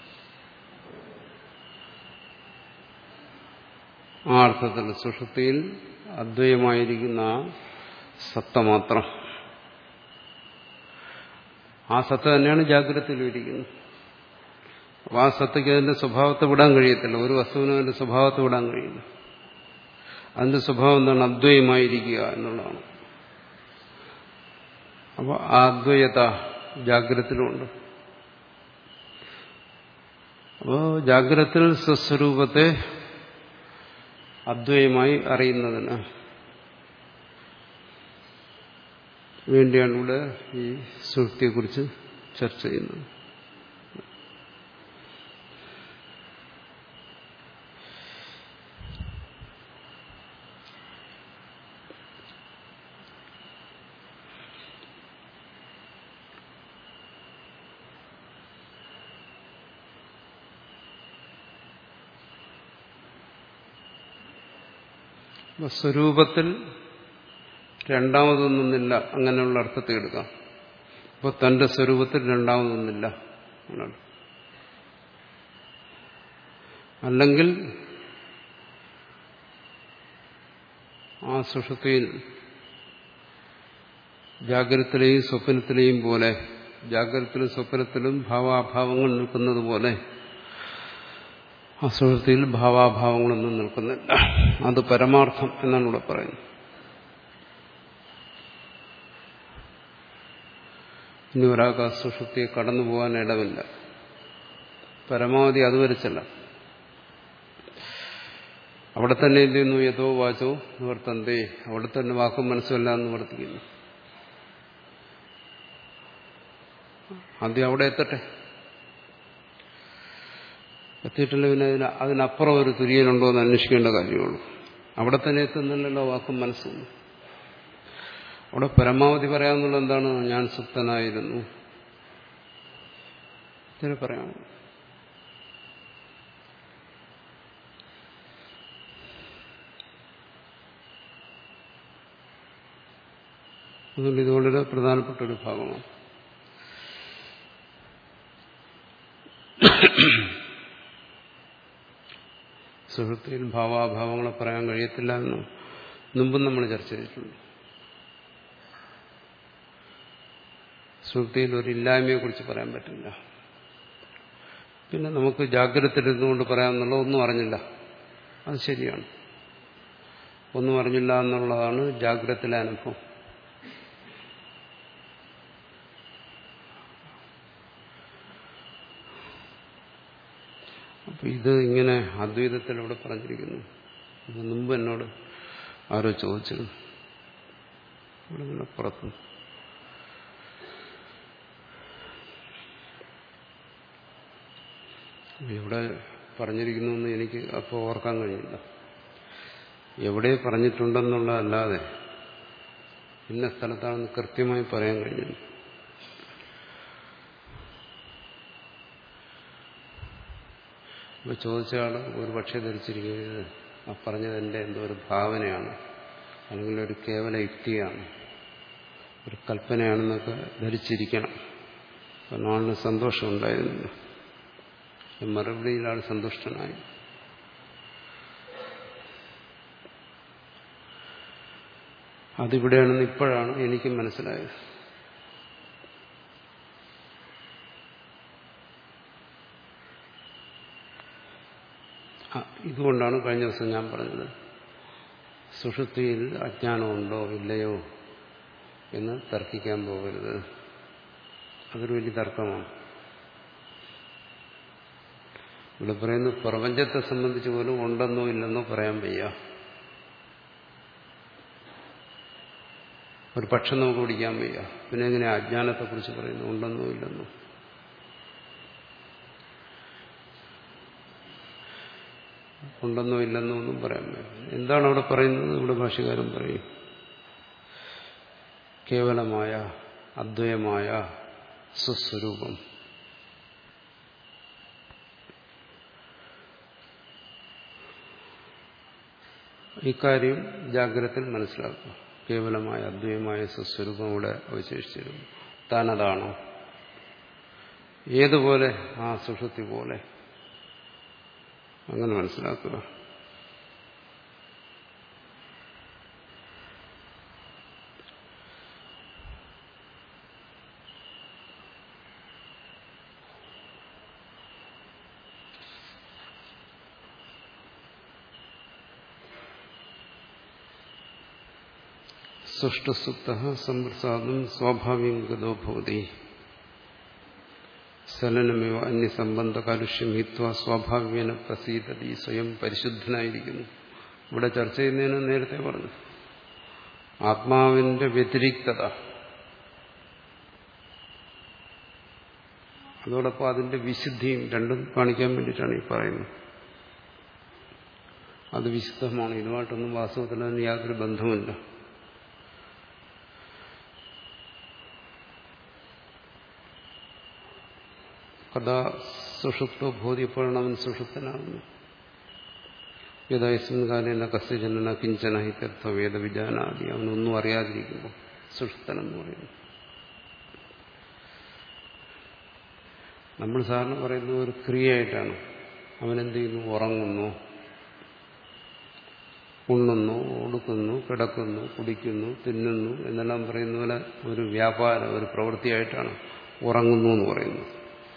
A: ആ അർത്ഥത്തിൽ സുഷുപ്തിയിൽ അദ്വൈതമായിരിക്കുന്ന ആ സത്ത മാത്രം, ആ സത്ത തന്നെയാണ് ജാഗ്രതയിലും ഇരിക്കുന്നത്. അപ്പോൾ ആ സത്തയ്ക്ക് അതിന്റെ സ്വഭാവത്തെ വിടാൻ കഴിയത്തില്ല. ഒരു വസ്തുവിനും അതിന്റെ സ്വഭാവത്തെ വിടാൻ കഴിയില്ല. അതിന്റെ സ്വഭാവം എന്താണ്? അദ്വൈതമായിരിക്കുക എന്നുള്ളതാണ്. അപ്പോൾ ആ അദ്വൈത ജാഗ്രതയിലുണ്ട്. അപ്പോൾ ജാഗ്രതയിൽ സ്വസ്വരൂപത്തെ അദ്വൈതമായി അറിയുന്നതിന് വേണ്ടിയാണ് ഇവിടെ ഈ സുഷുപ്തിയെക്കുറിച്ച് ചർച്ച ചെയ്യുന്നത്. സ്വരൂപത്തിൽ രണ്ടാമതൊന്നുമില്ല, അങ്ങനെയുള്ള അർത്ഥത്തെ എടുക്കാം. അപ്പോൾ തന്റെ സ്വരൂപത്തിൽ രണ്ടാമതൊന്നുമില്ല എന്നാണ്. അല്ലെങ്കിൽ ആ സുഷുപ്തിയിൽ ജാഗ്രതത്തിലെയും സ്വപ്നത്തിലെയും പോലെ, ജാഗ്രതത്തിലും സ്വപ്നത്തിലും ഭാവാഭാവങ്ങൾ നിൽക്കുന്നത് പോലെ ആ സുഷുപ്തിയിൽ ഭാവാഭാവങ്ങളൊന്നും നിൽക്കുന്നില്ല. അത് പരമാർത്ഥം എന്നാണ് ഇവിടെ പറയുന്നത്. ഇനി ഒരാൾക്ക് ആ സുഷുപ്തിയെ കടന്നു പോകാൻ ഇടമില്ല. പരമാവധി അതുവരെ ചെല്ലാം. അവിടെ തന്നെ എന്ത് ചെയ്യുന്നു? യഥോ വാചോ നിവർത്തന്തേ, അവിടെ തന്നെ വാക്കും മനസ്സുമെല്ലാം നിവർത്തിക്കുന്നു. ആദ്യം അവിടെ എത്തട്ടെ. എത്തിയിട്ടില്ല പിന്നെ അതിന് അതിനപ്പുറം ഒരു തുര്യനുണ്ടോ എന്ന് അന്വേഷിക്കേണ്ട കാര്യമുള്ളൂ. അവിടെ തന്നെ എത്തുന്നില്ലല്ലോ വാക്കും മനസ്സും. അവിടെ പരമാവധി പറയാമെന്നുള്ളത് എന്താണ്? ഞാൻ സുപ്തനായിരുന്നു ഇതിനെ പറയാം. അതുകൊണ്ട് ഇത് വളരെ പ്രധാനപ്പെട്ട ഒരു ഭാഗമാണ്. സുഷുപ്തിയിൽ ഭാവാഭാവങ്ങളെ പറയാൻ കഴിയത്തില്ല എന്ന് മുമ്പും നമ്മൾ ചർച്ച ചെയ്തിട്ടുണ്ട്. സുഷുപ്തിയിൽ ഒരു ഇല്ലായ്മയെക്കുറിച്ച് പറയാൻ പറ്റില്ല. പിന്നെ നമുക്ക് ജാഗ്രതയിലിരുന്നുകൊണ്ട് പറയാമെന്നുള്ള ഒന്നും അറിഞ്ഞില്ല, അത് ശരിയാണ്. ഒന്നും അറിഞ്ഞില്ല എന്നുള്ളതാണ് ജാഗ്രതയിലെ അനുഭവം. അപ്പൊ ഇത് ഇങ്ങനെ അദ്വൈതത്തിൽ ഇവിടെ പറഞ്ഞിരിക്കുന്നു. ഇത് മുമ്പ് എന്നോട് ആരോ ചോദിച്ചിരുന്നു ഇവിടെ ഇങ്ങനെ പുറത്തു. ഇവിടെ പറഞ്ഞിരിക്കുന്നു എന്ന് എനിക്ക് അപ്പോൾ ഓർക്കാൻ കഴിയില്ല. എവിടെ പറഞ്ഞിട്ടുണ്ടെന്നുള്ളതല്ലാതെ ഇന്ന സ്ഥലത്താണെന്ന് കൃത്യമായി പറയാൻ കഴിയില്ല. ഇപ്പൊ ചോദിച്ചയാൾ ഒരു പക്ഷേ ധരിച്ചിരിക്കുന്നത് ആ പറഞ്ഞത് എൻ്റെ എന്തോ ഒരു ഭാവനയാണ്, അല്ലെങ്കിൽ ഒരു കേവല യുക്തിയാണ്, ഒരു കൽപ്പനയാണെന്നൊക്കെ ധരിച്ചിരിക്കണം. കാരണം ആളിന് സന്തോഷം ഉണ്ടായിരുന്നു. മറുപടിയിൽ ആൾ സന്തുഷ്ടനായി. അതിവിടെയാണെന്ന് ഇപ്പോഴാണ് എനിക്ക് മനസ്സിലായത്. ഇതുകൊണ്ടാണ് കഴിഞ്ഞ ദിവസം ഞാൻ പറഞ്ഞത് സുഷുപ്തിയിൽ അജ്ഞാനമുണ്ടോ ഇല്ലയോ എന്ന് തർക്കിക്കാൻ പോകരുത്. അതൊരു വലിയ തർക്കമാണ്. ഇവിടെ പറയുന്നു പ്രപഞ്ചത്തെ സംബന്ധിച്ച് പോലും ഉണ്ടെന്നോ ഇല്ലെന്നോ പറയാൻ വയ്യ. ഒരു പക്ഷം നമുക്ക് പിടിക്കാൻ വയ്യ. പിന്നെ എങ്ങനെ അജ്ഞാനത്തെക്കുറിച്ച് പറയുന്നു ഉണ്ടെന്നോ ഇല്ലെന്നോ? ഉണ്ടെന്നോ ഇല്ലെന്നോ ഒന്നും പറയാൻ വയ്യ. എന്താണ് അവിടെ പറയുന്നത്? ഇവിടെ ഭാഷ്യകാരൻ പറയും കേവലമായ അദ്വയമായ സ്വസ്വരൂപം. ഇക്കാര്യം ജാഗ്രതയിൽ മനസ്സിലാക്കുക. കേവലമായ അദ്വൈതമായ സ്വസ്വരൂപം ഇവിടെ അവശേഷിച്ചിരുന്നു. താനതാണോ? ഏതുപോലെ? ആ സുഷുപ്തി പോലെ. അങ്ങനെ മനസ്സിലാക്കുക. സുഷ്ടസുപ്ത സംപ്രസാദം സ്വാഭാവികം ഗതോ ഭവതി സലനമേവ അന്യസംബന്ധ കാലുഷ്യം ഹിത്വ സ്വാഭാവികന പ്രസീദതി. സ്വയം പരിശുദ്ധനായിരിക്കുന്നു. ഇവിടെ ചർച്ച ചെയ്യുന്നതിന് നേരത്തെ പറഞ്ഞു ആത്മാവിന്റെ വ്യതിരിക്തത, അതോടൊപ്പം അതിന്റെ വിശുദ്ധിയും രണ്ടും കാണിക്കാൻ വേണ്ടിയിട്ടാണ് ഈ പറയുന്നത്. അത് വിശുദ്ധമാണ്. ഇതുമായിട്ടൊന്നും വാസ്തവത്തിൽ അതിന് യാതൊരു ബന്ധവുമില്ല. കഥാ സുഷുപ്തോ ബോധ്യപ്പെടണം അവൻ സുഷുപ്തനാകുന്നു. യഥാസ്മിൻ കാലേന കസ്യജനന കിഞ്ചന ഹിത്യത്വ വേദവിജാനാദി. അവനൊന്നും അറിയാതിരിക്കുമ്പോൾ സുഷുപ്തനെന്ന് പറയുന്നു. നമ്മൾ സാധാരണ പറയുന്നത് ഒരു ക്രിയയായിട്ടാണ്. അവനെന്ത് ചെയ്യുന്നു? ഉറങ്ങുന്നു, ഉണ്ണുന്നു, ഉടുക്കുന്നു, കിടക്കുന്നു, കുടിക്കുന്നു, തിന്നുന്നു എന്നെല്ലാം പറയുന്ന പോലെ ഒരു വ്യാപാരം, ഒരു പ്രവൃത്തിയായിട്ടാണ് ഉറങ്ങുന്നു എന്ന് പറയുന്നത്.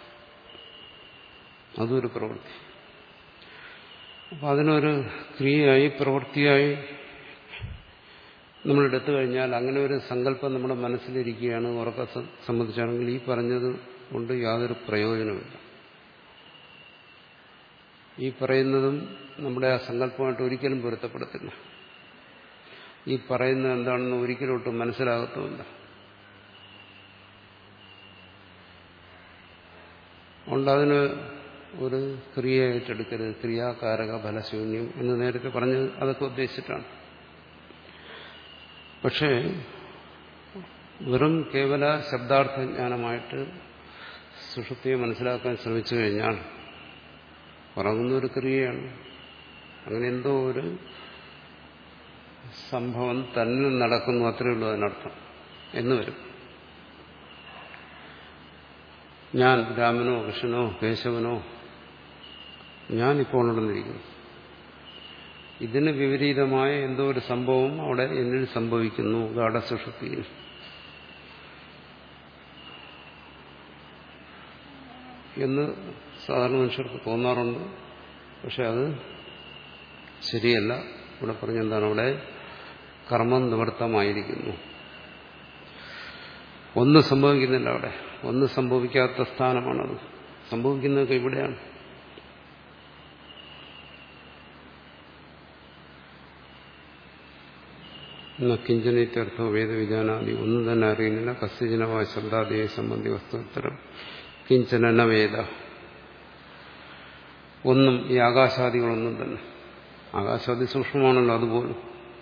A: അതൊരു പ്രവൃത്തി. അപ്പം അതിനൊരു ക്രിയയായി പ്രവൃത്തിയായി നമ്മളെടുത്തു കഴിഞ്ഞാൽ അങ്ങനെ ഒരു സങ്കല്പം നമ്മുടെ മനസ്സിലിരിക്കുകയാണ്. ഉറക്കം സംബന്ധിച്ചാണെങ്കിൽ ഈ പറഞ്ഞത് കൊണ്ട് യാതൊരു പ്രയോജനമില്ല. ഈ പറയുന്നതും നമ്മുടെ ആ സങ്കല്പമായിട്ട് ഒരിക്കലും പൊരുത്തപ്പെടത്തില്ല. ഈ പറയുന്നത് എന്താണെന്ന് ഒരിക്കലും ഒട്ടും മനസ്സിലാകത്തുമില്ല. അതുകൊണ്ട് അതിന് ഒരു ക്രിയ ഏറ്റെടുക്കരുത്. ക്രിയാകാരക ഫലശൂന്യം എന്ന് നേരത്തെ പറഞ്ഞത് അതൊക്കെ ഉദ്ദേശിച്ചിട്ടാണ്. പക്ഷേ വെറും കേവല ശബ്ദാർത്ഥജ്ഞാനമായിട്ട് സുഷുപ്തിയെ മനസ്സിലാക്കാൻ ശ്രമിച്ചു കഴിഞ്ഞാൽ ഉറങ്ങുന്ന ഒരു ക്രിയയാണ്. അങ്ങനെ എന്തോ ഒരു സംഭവം തന്നെ നടക്കുന്നു, അത്രയേ ഉള്ളൂ അതിനർത്ഥം എന്ന് വരും. ഞാൻ രാമനോ കൃഷ്ണനോ കേശവനോ ഞാനിപ്പോൾ ഉണർന്നിരിക്കുന്നു. ഇതിന് വിപരീതമായ എന്തോ ഒരു സംഭവം അവിടെ എന്നിൽ സംഭവിക്കുന്നു ഗാഢസുഷുപ്തിയിൽ. എന്ന് സാധാരണ മനുഷ്യർക്ക് തോന്നാറുണ്ട്. പക്ഷെ അത് ശരിയല്ല. ഇവിടെ പറഞ്ഞെന്താണ്? അവിടെ കർമ്മം നിവൃത്തമായിരിക്കുന്നു. ഒന്നും സംഭവിക്കുന്നില്ല അവിടെ. ഒന്നും സംഭവിക്കാത്ത സ്ഥാനമാണത്. സംഭവിക്കുന്നതൊക്കെ ഇവിടെയാണ്. കിഞ്ചനിത്യർത്ഥോ വേദവിജാനാദി ഒന്നും തന്നെ അറിയുന്നില്ല. കസ്യജനമായ ശബ്ദാദിയെ സംബന്ധി വസ്തുത്തരം കിഞ്ചന വേദ ഒന്നും ഈ ആകാശാദികളൊന്നും തന്നെ. ആകാശാദി സൂക്ഷ്മമാണല്ലോ അതുപോലും.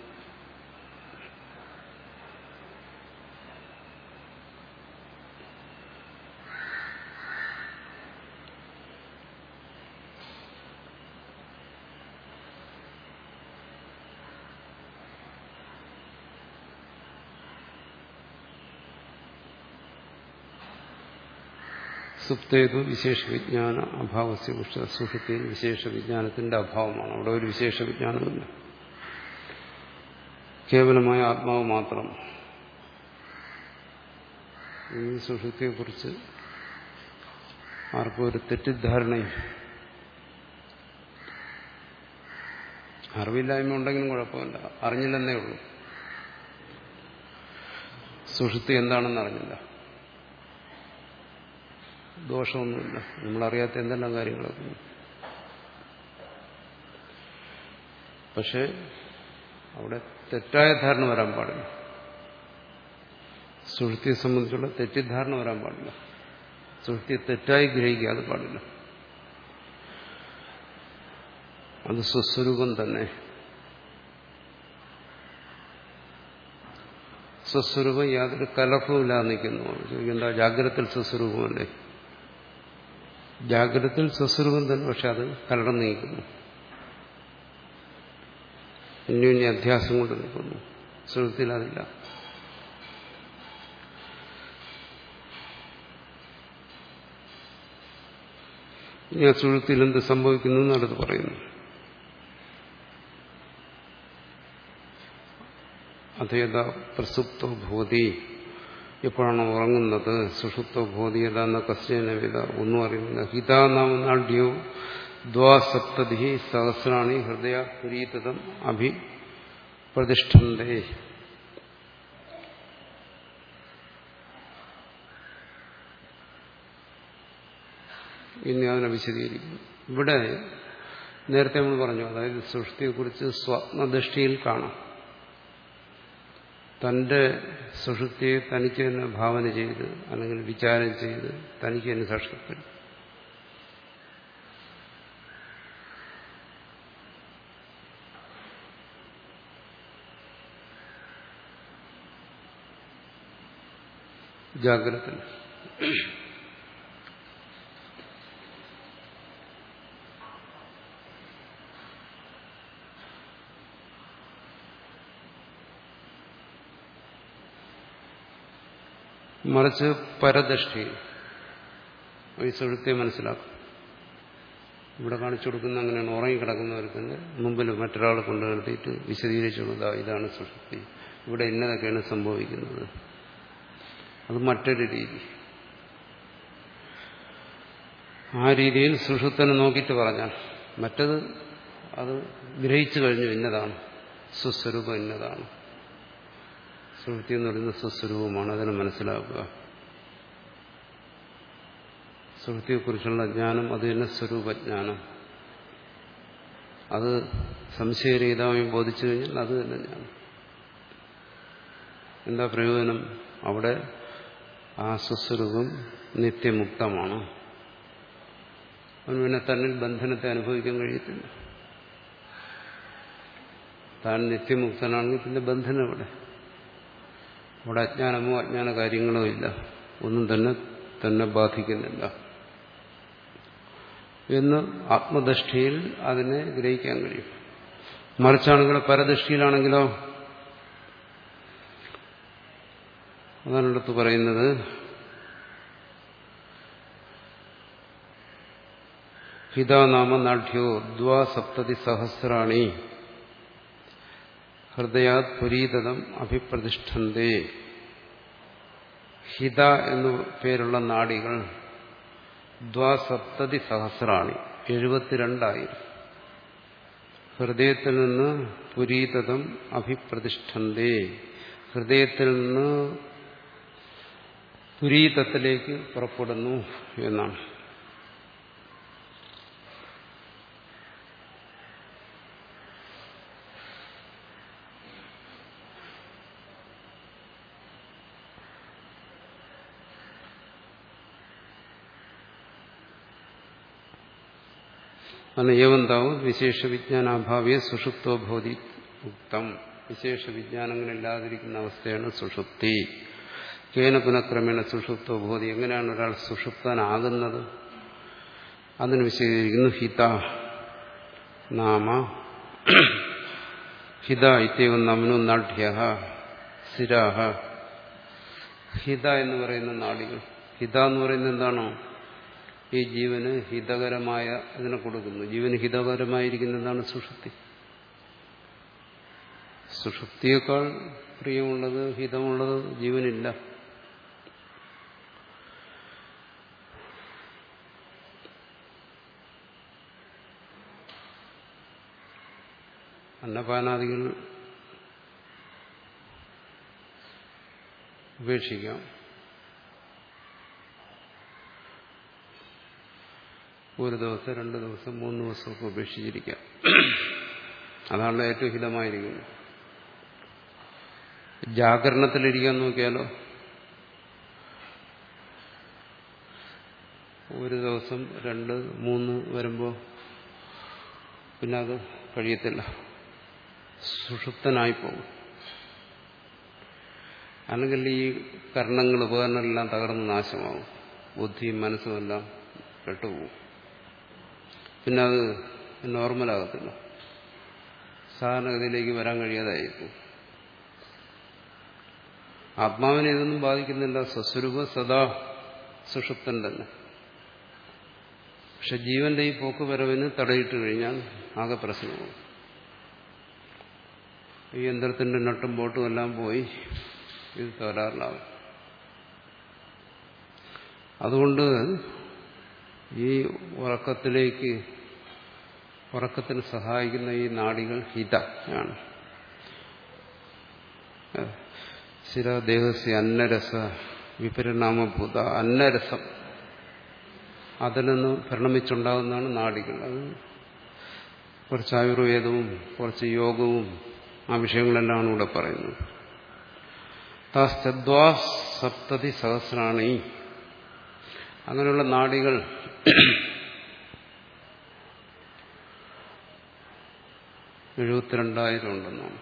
A: സുപ്തേതു വിശേഷ വിജ്ഞാന അഭാവസ്യ പുഷ്ട. സുഷുപ്തിയിൽ വിശേഷ വിജ്ഞാനത്തിന്റെ അഭാവമാണ്. അവിടെ ഒരു വിശേഷ വിജ്ഞാനമില്ല, കേവലമായ ആത്മാവ് മാത്രം. ഈ സുഷുപ്തിയെക്കുറിച്ച് ആർക്കും ഒരു തെറ്റിദ്ധാരണയും അറിവില്ലായ്മ ഉണ്ടെങ്കിലും കുഴപ്പമില്ല, അറിഞ്ഞില്ലെന്നേ ഉള്ളൂ. സുഷുപ്തി എന്താണെന്ന് അറിഞ്ഞില്ല, ദോഷമൊന്നുമില്ല. നമ്മളറിയാത്ത എന്തെല്ലാം കാര്യങ്ങളൊക്കെ. പക്ഷെ അവിടെ തെറ്റായ ധാരണ വരാൻ പാടില്ല. സുഷുപ്തിയെ സംബന്ധിച്ചുള്ള തെറ്റിദ്ധാരണ വരാൻ പാടില്ല. സുഷുപ്തിയെ തെറ്റായി ഗ്രഹിക്കാതെ പാടില്ല. അത് സ്വസ്വരൂപം തന്നെ. സ്വസ്വരൂപം യാതൊരു കലർപ്പുമില്ലാതെ നിൽക്കുന്നു. എന്താ ജാഗ്രതത്തിൽ സ്വസ്വരൂപമല്ലേ? ജാഗ്രതത്തിൽ സ്വസ്വരൂപം തന്നെ, പക്ഷെ അത് കലർന്നു നിൽക്കുന്നു, അന്യോന്യ അധ്യാസം കൊണ്ട് നിൽക്കുന്നു. സുഷുപ്തിയിൽ അതില്ല. ഇനി ആ സുഷുപ്തിയിൽ എന്ത് സംഭവിക്കുന്നു എന്നടുത്ത് പറയുന്നു. അതേത പ്രസുപ്തോ ഭൂതി, എപ്പോഴാണ് ഉറങ്ങുന്നത്. സുഷുപ്തോ ഭൂതി ഏതാന്ന കശ്ചനവേദ ഒന്നും അറിയുന്നില്ല. ഹിതാ നാമ നാഡ്യോ ദ്വാസപ്തതി സഹസ്രാണി ഹൃദയ പുരീതം അഭി പ്രതിഷ്ഠന്തേ. ഇനി അതിനെ വിശദീകരിക്കുന്നു. ഇവിടെ നേരത്തെ നമ്മൾ പറഞ്ഞു, അതായത് സുഷുപ്തിയെക്കുറിച്ച് സ്വപ്നദൃഷ്ടിയിൽ കാണാം. തന്റെ സുഷുപ്തിയെ തനിക്ക് തന്നെ ഭാവന ചെയ്ത് അല്ലെങ്കിൽ വിചാരം ചെയ്ത് തനിക്ക് തന്നെ സാക്ഷാത്കരിക്കും. ജാഗ്രത മറിച്ച് പരദൃഷ്ടി ഈ സുഷുപ്തിയെ മനസ്സിലാക്കും. ഇവിടെ കാണിച്ചു കൊടുക്കുന്ന അങ്ങനെയാണ്. ഉറങ്ങിക്കിടക്കുന്നവർക്ക് മുമ്പിൽ മറ്റൊരാൾ കൊണ്ടു നിർത്തിയിട്ട് വിശദീകരിച്ചു കൊടുക്കുക, ഇതാണ് സുഷുപ്തി, ഇവിടെ ഇന്നതൊക്കെയാണ് സംഭവിക്കുന്നത്. അത് മറ്റൊരു രീതി. ആ രീതിയിൽ സുഷുപ്തനെ നോക്കിയിട്ട് പറഞ്ഞാൽ, മറ്റത് അത് ഗ്രഹിച്ചു കഴിഞ്ഞു, ഇന്നതാണ് സ്വസ്വരൂപം, ഇന്നതാണ് സുഷുപ്തി എന്ന് പറയുന്നത് സ്വസ്വരൂപമാണ്, അതിനെ മനസ്സിലാക്കുക. സുഷുപ്തിയെക്കുറിച്ചുള്ള ജ്ഞാനം അത് തന്നെ സ്വരൂപജ്ഞാനം. അത് സംശയരഹിതമായി ബോധിച്ചു കഴിഞ്ഞാൽ അത് തന്നെ ജ്ഞാനം. എന്താ പ്രയോജനം? അവിടെ ആ സ്വസ്വരൂപം നിത്യമുക്തമാണ്. അവന് പിന്നെ തന്നിൽ ബന്ധനത്തെ അനുഭവിക്കാൻ കഴിയത്തില്ല. താൻ നിത്യമുക്തനാണെങ്കിൽ പിന്നെ ബന്ധനം ഇവിടെ അവിടെ അജ്ഞാനമോ അജ്ഞാന കാര്യങ്ങളോ ഇല്ല, ഒന്നും തന്നെ തന്നെ ബാധിക്കുന്നില്ല എന്ന് ആത്മദൃഷ്ടിയിൽ അതിനെ ഗ്രഹിക്കാൻ കഴിയും. മറിച്ചാണെങ്കിലോ പരദൃഷ്ടിയിലാണെങ്കിലോ, അതാണ് അടുത്ത് പറയുന്നത്, ഹിതാ നാമ നാഢ്യോ ദ്വാസപ്തതി സഹസ്രാണി ഹൃദയാത് പുരീതം അഭിപ്രതിഷ്ഠന്തേ. ഹിത എന്നു പേരുള്ള നാഡികൾ ദ്വാസപ്തതി സഹസ്രാണി എഴുപത്തിരണ്ടായിരം ഹൃദയത്തിൽ നിന്ന് പുരീതം അഭിപ്രതിഷ്ഠന്തേ, ഹൃദയത്തിൽ നിന്ന് പുരീതത്തിലേക്ക് പുറപ്പെടുന്നു എന്നാണ്. അന്ന് ഏവം താവും വിശേഷ വിജ്ഞാനാഭാവ്യ സുഷുപ്തോ ഭവതി ഉക്തം. വിശേഷ വിജ്ഞാനങ്ങളില്ലാതിരിക്കുന്ന അവസ്ഥയാണ് സുഷുപ്തി. കേന പുനഃക്രമേണ സുഷുപ്തോ ഭവതി. എങ്ങനെയാണ് ഒരാൾ സുഷുപ്തനാകുന്നത്? അതിന് വിശദീകരിക്കുന്നു. ഹിത നാമ ഹിത ഇത്യവം നമനു നാഢ്യ സ്ഥിരാഹ. ഹിത എന്ന് പറയുന്ന നാഡികൾ. ഹിത എന്ന് പറയുന്നത് എന്താണോ? ഈ ജീവന് ഹിതകരമായ ഇതിനെ കൊടുക്കുന്നു. ജീവന് ഹിതകരമായിരിക്കുന്ന എന്താണ്? സുഷുപ്തി. സുഷുപ്തിയേക്കാൾ പ്രിയമുള്ളത്, ഹിതമുള്ളത് ജീവനില്ല. അന്നപാനാദികൾ ഉപേക്ഷിക്കാം. ഒരു ദിവസം, രണ്ട് ദിവസം, മൂന്ന് ദിവസമൊക്കെ ഉപേക്ഷിച്ചിരിക്കാം. അതാണ് ഏറ്റവും ഹിതമായിരിക്കുന്നത്. ജാഗരണത്തിലിരിക്കാൻ നോക്കിയാലോ, ഒരു ദിവസം, രണ്ട്, മൂന്ന് വരുമ്പോൾ പിന്നെ അത് കഴിയത്തില്ല, സുഷുപ്തനായിപ്പോകും. അല്ലെങ്കിൽ ഈ കർണങ്ങൾ, ഉപകരണങ്ങളെല്ലാം തകർന്ന് നാശമാവും, ബുദ്ധിയും മനസ്സുമെല്ലാം കെട്ടുപോകും. പിന്നെ അത് നോർമലാകത്തില്ല, സാധാരണഗതിയിലേക്ക് വരാൻ കഴിയാതായിരിക്കും. ആത്മാവിനെ ഇതൊന്നും ബാധിക്കുന്നില്ല, സ്വസ്വരൂപ സദാ സുഷുപ്തൻ തന്നെ. പക്ഷെ ജീവന്റെ ഈ പോക്ക് വരവിന് തടയിട്ട് കഴിഞ്ഞാൽ ആകെ പ്രശ്നമാകും. ഈ യന്ത്രത്തിന്റെ നട്ടും ബോട്ടും എല്ലാം പോയി ഇത് തകരാറിലാവും. അതുകൊണ്ട് ഈ ഉറക്കത്തിലേക്ക് ഉറക്കത്തിന് സഹായിക്കുന്ന ഈ നാഡികൾ ഹിത ആണ്. ശിരദേഹസ്യ അന്നരസ വിപരിണാമഭൂത. അന്നരസം അതിൽ നിന്ന് പരിണമിച്ചുണ്ടാകുന്നതാണ് നാഡികൾ. അത് കുറച്ച് ആയുർവേദവും കുറച്ച് യോഗവും ആ വിഷയങ്ങളെല്ലാം ഇവിടെ പറയുന്നത്. താസ്തദ്വാ സപ്തതി സഹസ്രാണി. അങ്ങനെയുള്ള നാഡികൾ എഴുപത്തിരണ്ടായിരം ഉണ്ടെന്നാണ്.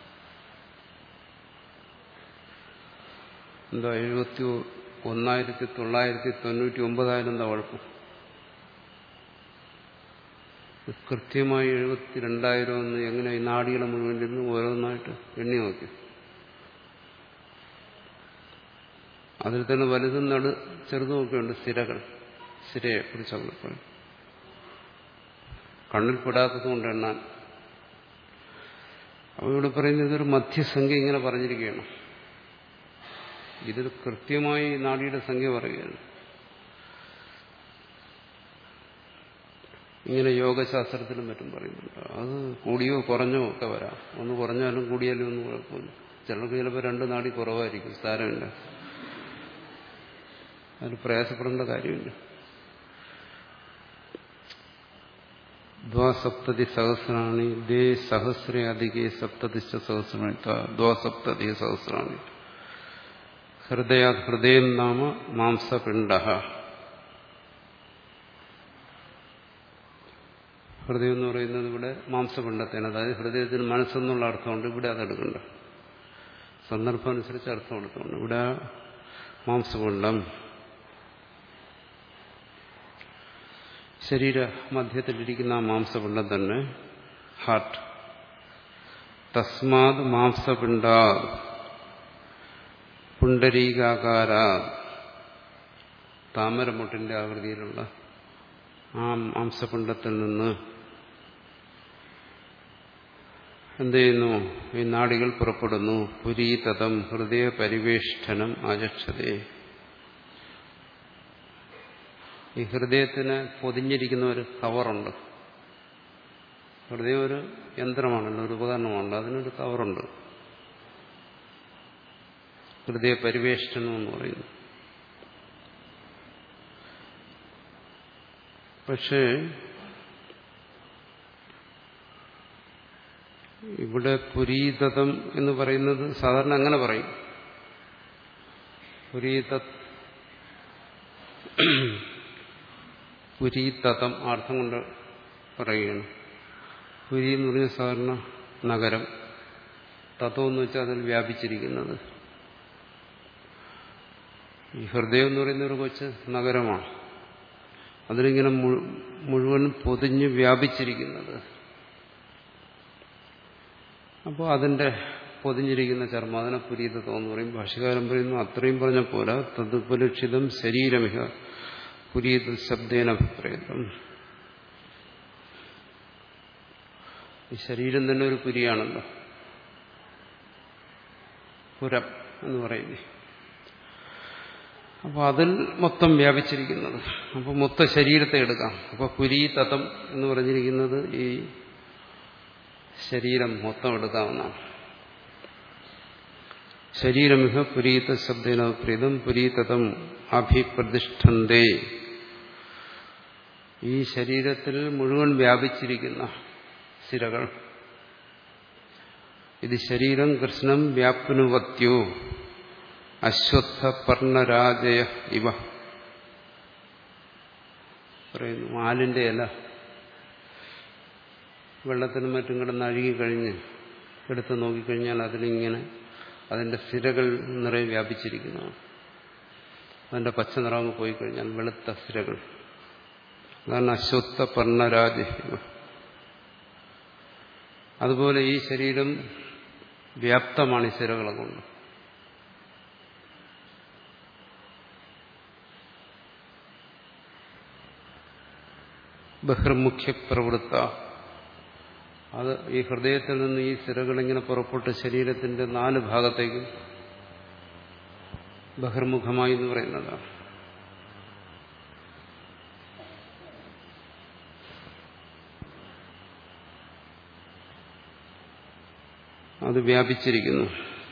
A: എന്താ എഴുപത്തി ഒന്നായിരത്തി തൊള്ളായിരത്തി തൊണ്ണൂറ്റി ഒമ്പതായിരം എന്താ കുഴപ്പം? കൃത്യമായി എഴുപത്തി രണ്ടായിരം എന്ന് എങ്ങനെ ഈ നാടികളെ മുഴുവൻ ഇരുന്ന് ഓരോന്നായിട്ട് എണ്ണി നോക്കി. അതിൽ തന്നെ വലുതും നടു ചെറുതുമൊക്കെ ഉണ്ട്. സ്ഥിരകൾ, സ്ഥിരയെ കുറിച്ചൊക്കെ പറയും. കണ്ണിൽപ്പെടാത്തത് കൊണ്ട് എണ്ണാൻ. അപ്പോൾ ഇവിടെ പറയുന്നത് ഇതൊരു മധ്യസംഖ്യ ഇങ്ങനെ പറഞ്ഞിരിക്കുകയാണ്. ഇതിൽ കൃത്യമായി നാഡിയുടെ സംഖ്യ പറയുകയാണ്. ഇങ്ങനെ യോഗശാസ്ത്രത്തിലും മറ്റും പറയുന്നുണ്ട്. അത് കൂടിയോ കുറഞ്ഞോ ഒക്കെ വരാം. ഒന്ന് കുറഞ്ഞാലും കൂടിയാലും ഒന്നും കുഴപ്പമില്ല. ചിലർക്ക് ചിലപ്പോൾ രണ്ട് നാടി കുറവായിരിക്കും, സാരമില്ല, അതിന് പ്രയാസപ്പെടേണ്ട കാര്യമില്ല. ദ്വാസപ്തതി സഹസ്രാണി ദേ സഹസ്രേ അധികേ സപ്തതിശ്ച സഹസ്രാണി ദ്വാസപ്തതി സഹസ്രാണി. ഹൃദയ ഹൃദയം നാമ മാംസപിണ്ഡ. ഹൃദയം എന്ന് പറയുന്നത് ഇവിടെ മാംസപിണ്ഡത്തിന്, അതായത് ഹൃദയത്തിന് മനസ്സെന്നുള്ള അർത്ഥമുണ്ട്. ഇവിടെ അതെടുക്കണ്ട, സന്ദർഭം അനുസരിച്ച് അർത്ഥം എടുത്തുകൊണ്ട് ഇവിടെ മാംസപിണ്ഡം. ശരീര മധ്യത്തിലിരിക്കുന്ന ആ മാംസപിണ്ഡം തന്നെ ഹാർട്ട്. തസ്മാത് മാംസപിണ്ഡ പുണ്ടരീകാകാര. താമരമുട്ടിന്റെ ആകൃതിയിലുള്ള ആ മാംസപിണ്ഡത്തിൽ നിന്ന് എന്ത് ചെയ്യുന്നു? ഈ നാഡികൾ പുറപ്പെടുന്നു. പുരീതതം ഹൃദയ പരിവേഷ്ടനം ആചക്ഷതേ. ഈ ഹൃദയത്തിന് പൊതിഞ്ഞിരിക്കുന്ന ഒരു കവറുണ്ട്. ഹൃദയം ഒരു യന്ത്രമാണല്ലോ, ഒരു ഉപകരണമാണല്ലോ, അതിനൊരു കവറുണ്ട്. ഹൃദയ പരിവേഷ്ടനം എന്ന് പറയുന്നു. പക്ഷേ ഇവിടെ പുരീതതം എന്ന് പറയുന്നത് സാധാരണ അങ്ങനെ പറയും. പുരീത പുരീതതം അർത്ഥം കൊണ്ട് പറയുകയാണ്. പുരി എന്ന് പറഞ്ഞ സാധാരണ നഗരം, തത്വം എന്ന് വെച്ചാൽ അതിൽ വ്യാപിച്ചിരിക്കുന്നത്. ഈ ഹൃദയം എന്ന് പറയുന്ന ഒരു കൊച്ചു നഗരമാണ്, അതിലിങ്ങനെ മുഴുവൻ പൊതിഞ്ഞ് വ്യാപിച്ചിരിക്കുന്നത്. അപ്പോൾ അതിന്റെ പൊതിഞ്ഞിരിക്കുന്ന ചർമ്മം, അതിനെ പുരീതത്വം എന്ന് പറയും. ഭാഷ്യകാരൻ പറയുന്നു അത്രയും പറഞ്ഞ പോരാ, തദുപലക്ഷിതം ശരീരമിഹ പുരീത ശബ്ദേന അഭിപ്രേതം. ഈ ശരീരം തന്നെ ഒരു പുരിയാണല്ലോ, പുരം എന്ന് പറയുന്നത്. അപ്പോൾ അതിൽ മൊത്തം വ്യാപിച്ചിരിക്കുന്നത്. അപ്പോൾ മൊത്ത ശരീരത്തെ എടുക്കാം. അപ്പോൾ പുരി തതം എന്ന് പറഞ്ഞിരിക്കുന്നത് ഈ ശരീരം മൊത്തം എടുക്കാവുന്നതാണ്. ശരീരമിഹ പുരീത ശബ്ദേന പ്രീതം പുരീതം അഭിപ്രതിഷ്ഠന്തേ. ഈ ശരീരത്തിൽ മുഴുവൻ വ്യാപിച്ചിരിക്കുന്ന സിരകൾ, ഇത് ശരീരം കൃഷ്ണം വ്യാപ്നുവത്യോ അശ്വത്ഥ പർണരാജയ ഇവ പറയുന്നു. മാലിന്റെ ഇല വെള്ളത്തിനും മറ്റും കിടന്ന് അഴുകിക്കഴിഞ്ഞ് എടുത്ത് നോക്കിക്കഴിഞ്ഞാൽ അതിലിങ്ങനെ അതിന്റെ സിരകൾ നിറയെ വ്യാപിച്ചിരിക്കുന്നതാണ്. അതിന്റെ പച്ച നിറം പോയി കഴിഞ്ഞാൽ വെളുത്ത സിരകൾ, അതാണ് അശ്വത്ഥ പർണരാജ. അതുപോലെ ഈ ശരീരം വ്യാപ്തമാണ് ഈ സിരകളെ കൊണ്ട്. ബഹിർമുഖ്യ പ്രവൃത്ത, അത് ഈ ഹൃദയത്തിൽ നിന്ന് ഈ സിരകളിങ്ങനെ പുറപ്പെട്ട് ശരീരത്തിന്റെ നാല് ഭാഗത്തേക്കും ബഹിർമുഖമായി എന്ന് പറയുന്നതാണ്. അത് വ്യാപിച്ചിരിക്കുന്നു.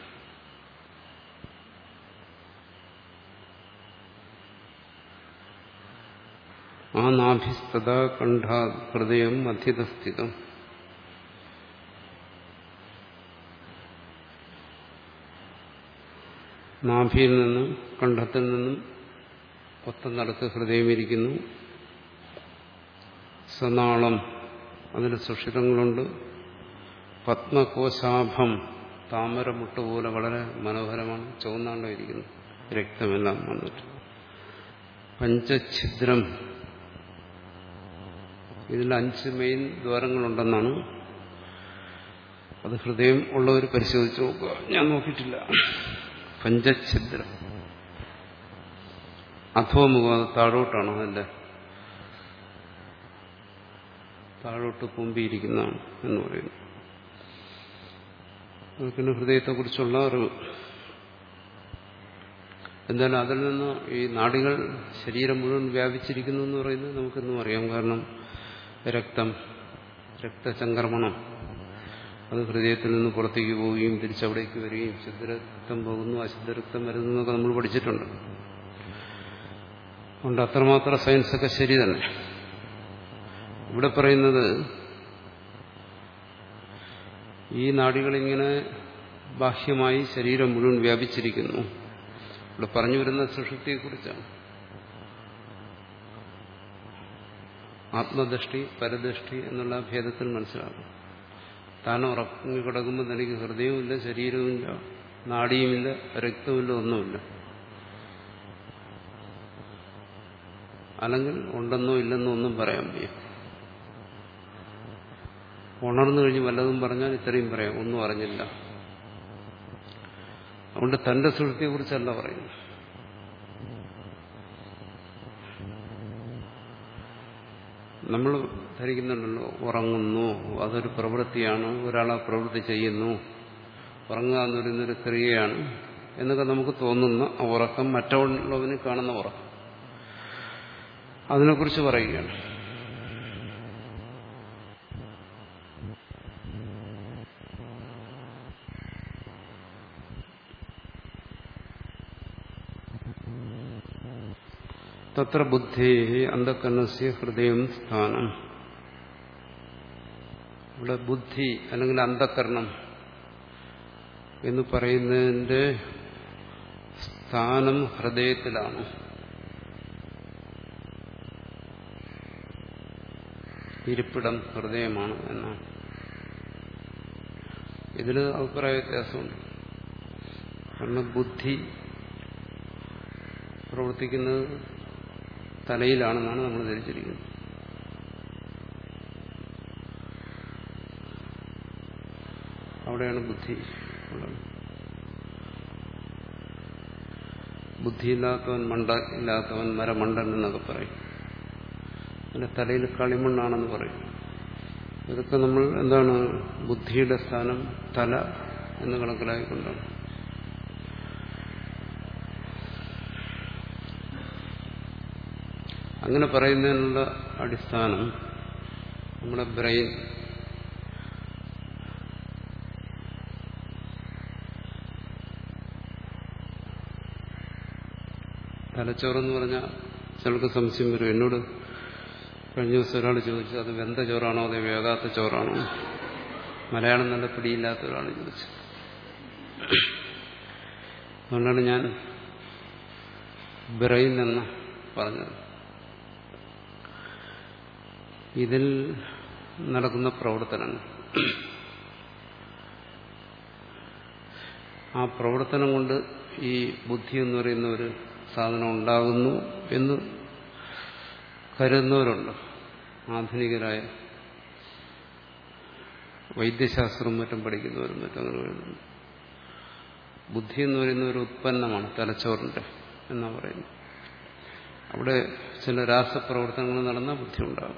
A: ആ നാഭിസ്തത കണ്ഠാ ഹൃദയം മധ്യതസ്ഥിതം. നാഭിയിൽ നിന്നും കണ്ഠത്തിൽ നിന്നും ഒത്ത നടക്ക് ഹൃദയം ഇരിക്കുന്നു. സനാളം, അതിന് സുഷിരങ്ങളുണ്ട്. പത്മകോശാഭം, താമരമുട്ട പോലെ വളരെ മനോഹരമാണ്, ചുവന്നാണ്ടോ ഇരിക്കുന്നു, രക്തമെല്ലാം വന്നിട്ട്. പഞ്ചഛിദ്രം, ഇതിൽ അഞ്ച് മെയിൻ ദ്വാരങ്ങളുണ്ടെന്നാണ്. അത് ഹൃദയം ഉള്ളവർ പരിശോധിച്ച് നോക്കുക, ഞാൻ നോക്കിയിട്ടില്ല. പഞ്ചഛിദ്രം, അധോമുഖം, അത് താഴോട്ടാണ്, അതിന്റെ താഴോട്ട് പൊമ്പിയിരിക്കുന്നതാണ് എന്ന് പറയുന്നു. അതൊക്കെ ഹൃദയത്തെക്കുറിച്ചുള്ള അറിവ്. എന്തായാലും അതിൽ നിന്ന് ഈ നാഡികൾ ശരീരം മുഴുവൻ വ്യാപിച്ചിരിക്കുന്നു എന്ന് പറയുന്നത് നമുക്കെന്നും അറിയാം. കാരണം രക്തം, രക്തചംക്രമണം, അത് ഹൃദയത്തിൽ നിന്ന് പുറത്തേക്ക് പോവുകയും തിരിച്ചവിടേക്ക് വരികയും, ശുദ്ധരക്തം പോകുന്നു, അശുദ്ധരക്തം വരുന്നു എന്നൊക്കെ നമ്മൾ പഠിച്ചിട്ടുണ്ട്. അതുകൊണ്ട് അത്രമാത്രം സയൻസൊക്കെ ശരി തന്നെ. ഇവിടെ പറയുന്നത് ഈ നാഡികളിങ്ങനെ ബാഹ്യമായി ശരീരം മുഴുവൻ വ്യാപിച്ചിരിക്കുന്നു. ഇവിടെ പറഞ്ഞു വരുന്ന സുഷുപ്തിയെക്കുറിച്ചാണ്. ആത്മദൃഷ്ടി പരദൃഷ്ടി എന്നുള്ള ഭേദത്തിൽ മനസ്സിലാകും. താൻ ഉറങ്ങി കിടക്കുമ്പോൾ തനിക്ക് ഹൃദയവുമില്ല, ശരീരവുമില്ല, നാഡിയുമില്ല, രക്തവുമില്ല, ഒന്നുമില്ല. അല്ലെങ്കിൽ ഉണ്ടെന്നോ ഇല്ലെന്നോ ഒന്നും പറയാൻ വയ്യ. ഉണർന്നു കഴിഞ്ഞ് വല്ലതും പറഞ്ഞാൽ ഇത്രയും പറയാം, ഒന്നും അറിഞ്ഞില്ല. അതുകൊണ്ട് തന്റെ സുഷുപ്തിയെക്കുറിച്ചല്ല പറയുന്നു. നമ്മൾ ധരിക്കുന്നുണ്ടല്ലോ, ഉറങ്ങുന്നു, അതൊരു പ്രവൃത്തിയാണ്, ഒരാളെ പ്രവൃത്തി ചെയ്യുന്നു, ഉറങ്ങുക എന്ന് പറയുന്നൊരു ക്രിയയാണ് എന്നൊക്കെ നമുക്ക് തോന്നുന്ന ഉറക്കം, മറ്റുള്ളവന് കാണുന്ന ഉറക്കം, അതിനെക്കുറിച്ച് പറയുകയാണ്. തത്ര ബുദ്ധേ അന്ധകരണസ്യ ഹൃദയം സ്ഥാനം. ഇവിടെ ബുദ്ധി അല്ലെങ്കിൽ അന്ധകരണം എന്ന് പറയുന്നതിന്റെ സ്ഥാനം ഹൃദയത്തിലാണ്. ഇരിപ്പിടം ഹൃദയമാണ് എന്നാണ്. ഇതിൽ അഭിപ്രായ വ്യത്യാസമുണ്ട്. കാരണം ബുദ്ധി പ്രവർത്തിക്കുന്നത് തലയിലാണെന്നാണ് നമ്മൾ ധരിച്ചിരിക്കുന്നത്. അവിടെയാണ് ബുദ്ധി ഉള്ളത്. ബുദ്ധിയില്ലാത്തവൻ മണ്ട ഇല്ലാത്തവൻ മരമണ്ടൻ എന്നൊക്കെ പറയും. അതിന്റെ തലയിൽ കളിമണ്ണാണെന്ന് പറയും. ഇതൊക്കെ നമ്മൾ എന്താണ് ബുദ്ധിയുടെ സ്ഥാനം തല എന്ന് കണക്കിലായിക്കൊണ്ടാണ്. അങ്ങനെ പറയുന്നതിനുള്ള അടിസ്ഥാനം നമ്മുടെ ബ്രെയിൻ തലച്ചോറെന്ന് പറഞ്ഞാൽ ചിലർക്ക് സംശയം വരും. എന്നോട് കഴിഞ്ഞ ദിവസം ഒരാൾ ചോദിച്ചു, അത് വെന്ത ചോറാണോ അതോ വേകാത്ത ചോറാണോ? മലയാളം നല്ല പിടിയില്ലാത്ത ഒരാൾ ചോദിച്ചു. അതുകൊണ്ടാണ് ഞാൻ ബ്രെയിൻ എന്ന് പറഞ്ഞത്. ഇതിൽ നടക്കുന്ന പ്രവർത്തനങ്ങൾ, ആ പ്രവർത്തനം കൊണ്ട് ഈ ബുദ്ധി എന്ന് പറയുന്ന ഒരു സാധനം ഉണ്ടാകുന്നു എന്ന് കരുതുന്നവരുണ്ട്. ആധുനികരായ വൈദ്യശാസ്ത്രവും മറ്റും പഠിക്കുന്നവരും മറ്റും അങ്ങനെ കരുതുന്നു. ബുദ്ധി എന്ന് പറയുന്ന ഒരു ഉത്പന്നമാണ് തലച്ചോറിന്റെ എന്നാ പറയുന്നത്. അവിടെ ചില രാസപ്രവർത്തനങ്ങൾ നടന്നാൽ ബുദ്ധി ഉണ്ടാകും.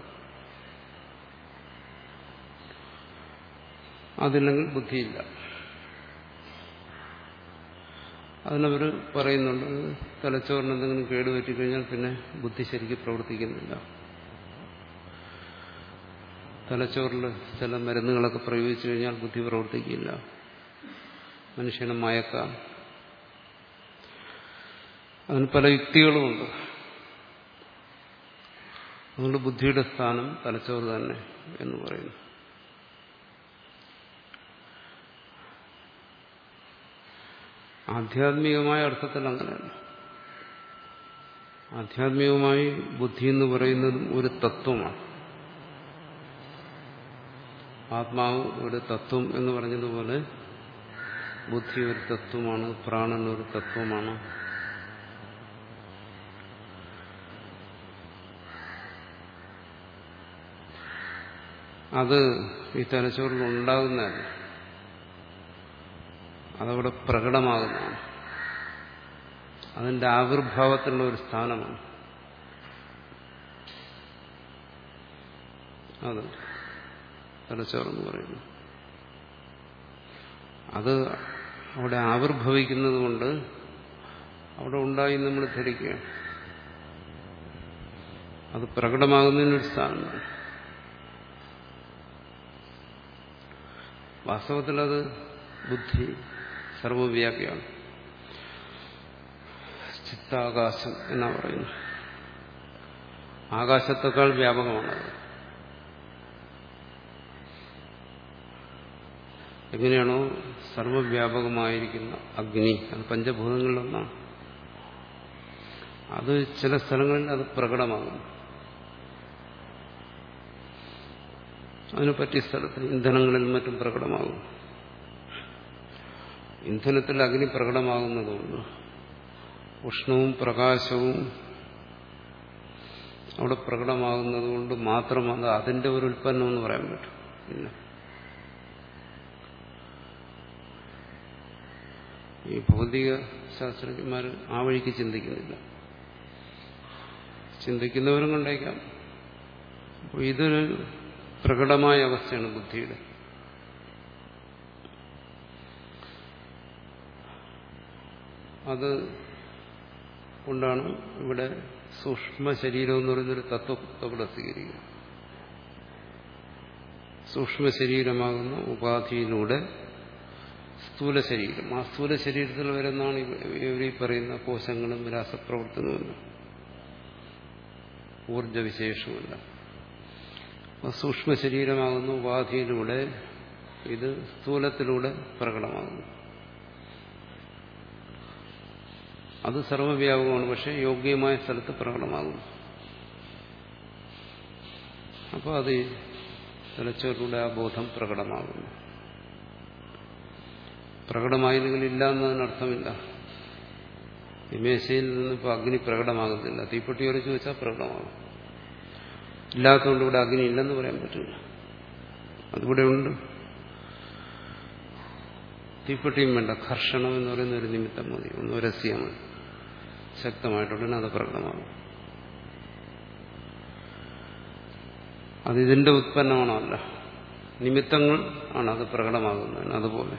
A: അതില്ലെങ്കിൽ ബുദ്ധിയില്ല. അതിനവർ പറയുന്നുണ്ട്, തലച്ചോറിന് എന്തെങ്കിലും കേടുപറ്റിക്കഴിഞ്ഞാൽ പിന്നെ ബുദ്ധി ശരിക്കും പ്രവർത്തിക്കുന്നില്ല. തലച്ചോറിൽ ചില മരുന്നുകളൊക്കെ പ്രയോഗിച്ചു കഴിഞ്ഞാൽ ബുദ്ധി പ്രവർത്തിക്കില്ല, മനുഷ്യനെ മയക്കാം. അതിന് പല യുക്തികളുമുണ്ട്. അതുകൊണ്ട് ബുദ്ധിയുടെ സ്ഥാനം തലച്ചോറ് തന്നെ എന്ന് പറയുന്നു. ആധ്യാത്മികമായ അർത്ഥത്തിൽ അങ്ങനെയല്ല. ആധ്യാത്മികമായി ബുദ്ധി എന്ന് പറയുന്നതും ഒരു തത്വമാണ്. ആത്മാവ് ഒരു തത്വം എന്ന് പറഞ്ഞതുപോലെ ബുദ്ധി ഒരു തത്വമാണ്, പ്രാണൻ ഒരു തത്വമാണ്. അത് ഈ തലച്ചോറിൽ ഉണ്ടാകുന്നതല്ല, അതവിടെ പ്രകടമാകുന്നതാണ്. അതിന്റെ ആവിർഭാവത്തിലുള്ള ഒരു സ്ഥാനമാണ് അത് തലച്ചോറെന്ന് പറയുന്നു. അത് അവിടെ ആവിർഭവിക്കുന്നത് കൊണ്ട് അവിടെ ഉണ്ടായി നമ്മൾ ധരിക്കുകയാണ്. അത് പ്രകടമാകുന്നതിനൊരു സ്ഥാനമാണ്. വാസ്തവത്തിൽ അത് ബുദ്ധി സർവവ്യാപിയാണ്. ചിത്താകാശം എന്നാ പറയുന്നു. ആകാശത്തെക്കാൾ വ്യാപകമാണത്. എങ്ങനെയാണോ സർവവ്യാപകമായിരിക്കുന്ന അഗ്നി, അത് പഞ്ചഭൂതങ്ങളിലൊന്നാണ്. അത് ചില സ്ഥലങ്ങളിൽ അത് പ്രകടമാകുന്നു. അതിന് പറ്റിയ സ്ഥലത്ത് ഇന്ധനങ്ങളിൽ മറ്റും പ്രകടമാകും. ഇന്ധനത്തിൽ അഗ്നി പ്രകടമാകുന്നതുകൊണ്ട് ഉഷ്ണവും പ്രകാശവും അവിടെ പ്രകടമാകുന്നതുകൊണ്ട് മാത്രം അത് അതിന്റെ ഒരു ഉൽപ്പന്നം എന്ന് പറയാൻ പറ്റും. ഇല്ല, ഈ ഭൗതിക ശാസ്ത്രജ്ഞന്മാർ ആ വഴിക്ക് ചിന്തിക്കുന്നില്ല. ചിന്തിക്കുന്നവരും കണ്ടേക്കാം. അപ്പോൾ ഇതൊരു പ്രകടമായ അവസ്ഥയാണ് ബുദ്ധിയുടെ. അത് കൊണ്ടാണ് ഇവിടെ സൂക്ഷ്മ ശരീരം എന്ന് പറയുന്നൊരു തത്വത്തെ ഇവിടെ സ്വീകരിക്കുക. സൂക്ഷ്മ ശരീരമാകുന്ന ഉപാധിയിലൂടെ സ്ഥൂല ശരീരം, ആ സ്ഥൂല ശരീരത്തിൽ വരുന്നതാണ് ഇവരീ പറയുന്ന കോശങ്ങളും രാസപ്രവർത്തനവും ഊർജവിശേഷവുമല്ല. സൂക്ഷ്മ ശരീരമാകുന്ന ഉപാധിയിലൂടെ ഇത് സ്ഥൂലത്തിലൂടെ പ്രകടമാകുന്നു. അത് സർവ്വവ്യാപകമാണ്, പക്ഷെ യോഗ്യമായ സ്ഥലത്ത് പ്രകടമാകുന്നു. അപ്പോൾ അത് തലച്ചോറിലൂടെ ആ ബോധം പ്രകടമാകുന്നു. പ്രകടമായില്ലെങ്കിൽ ഇല്ല എന്നതിനർത്ഥമില്ല. ഈ മേശയിൽ നിന്ന് ഇപ്പോൾ അഗ്നി പ്രകടമാകുന്നില്ല. തീപ്പെട്ടി ഉരച്ചു വെച്ചാൽ പ്രകടമാകും. ഇല്ലാത്തതുകൊണ്ട് ഇവിടെ അഗ്നി ഇല്ലെന്ന് പറയാൻ പറ്റില്ല. അതിവിടെ ഉണ്ട്. തീപ്പെട്ടിയും വേണ്ട, ഘർഷണം എന്ന് പറയുന്ന ഒരു നിമിത്തം മതി, ഒന്ന് ഉരസിയാൽ മതി, ശക്തമായിട്ടുടനെ അത് പ്രകടമാകും. അതിതിന്റെ ഉത്പന്നമാണോ? അല്ല, നിമിത്തങ്ങൾ ആണ് അത് പ്രകടമാകുന്നതിന്. അതുപോലെ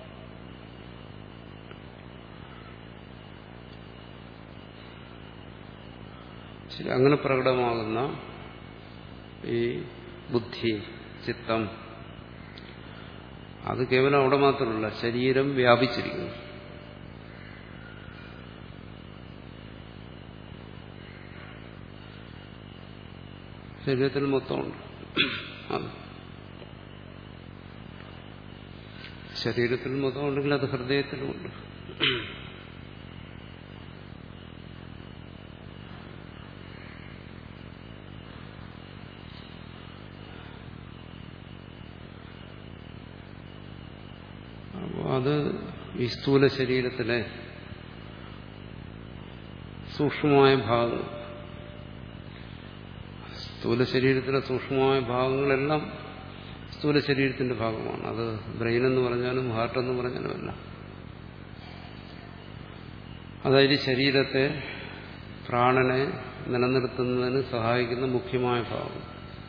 A: ശരി, അങ്ങനെ പ്രകടമാകുന്ന ഈ ബുദ്ധി, ചിത്തം, അത് കേവലം അവിടെ മാത്രമല്ല, ശരീരം വ്യാപിച്ചിരിക്കുന്നു. ശരീരത്തിൽ മൊത്തമുണ്ട്. അത് ശരീരത്തിൽ മൊത്തമുണ്ടെങ്കിൽ അത് ഹൃദയത്തിലുമുണ്ട്. അപ്പോൾ അത് ഈ സ്ഥൂല ശരീരത്തിലെ സൂക്ഷ്മമായ ഭാഗങ്ങൾ, സ്ഥൂല ശരീരത്തിലെ സൂക്ഷ്മമായ ഭാഗങ്ങളെല്ലാം സ്ഥൂല ശരീരത്തിന്റെ ഭാഗമാണ്. അത് ബ്രെയിൻ എന്ന് പറഞ്ഞാലും ഹാർട്ട് എന്ന് പറഞ്ഞാലും അല്ല. അതായത് ശരീരത്തെ, പ്രാണനെ നിലനിർത്തുന്നതിന് സഹായിക്കുന്ന മുഖ്യമായ ഭാഗം.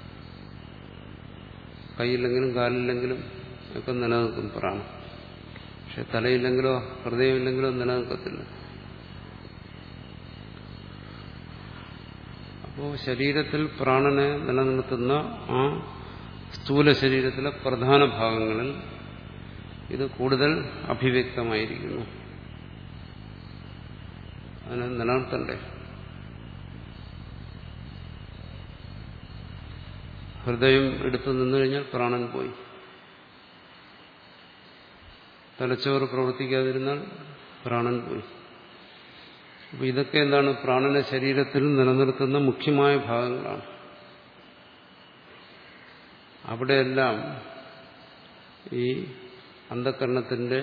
A: കൈയില്ലെങ്കിലും കാലില്ലെങ്കിലും ഒക്കെ നിലനിൽക്കും പ്രാണൻ. പക്ഷെ തലയില്ലെങ്കിലോ ഹൃദയമില്ലെങ്കിലോ നിലനിൽക്കത്തില്ല. അപ്പോൾ ശരീരത്തിൽ പ്രാണനെ നിലനിർത്തുന്ന ആ സ്ഥൂല ശരീരത്തിലെ പ്രധാന ഭാഗങ്ങളിൽ ഇത് കൂടുതൽ അഭിവ്യക്തമായിരിക്കുന്നു. അതിനെ നിലനിർത്തണ്ടേ? ഹൃദയം എടുത്തു നിന്നു കഴിഞ്ഞാൽ പ്രാണൻ പോയി. തലച്ചോറ് പ്രവർത്തിക്കാതിരുന്നാൽ പ്രാണൻ പോയി. അപ്പൊ ഇതൊക്കെ എന്താണ്? പ്രാണനെ ശരീരത്തിൽ നിലനിർത്തുന്ന മുഖ്യമായ ഭാഗങ്ങളാണ്. അവിടെയെല്ലാം ഈ അന്ധകരണത്തിന്റെ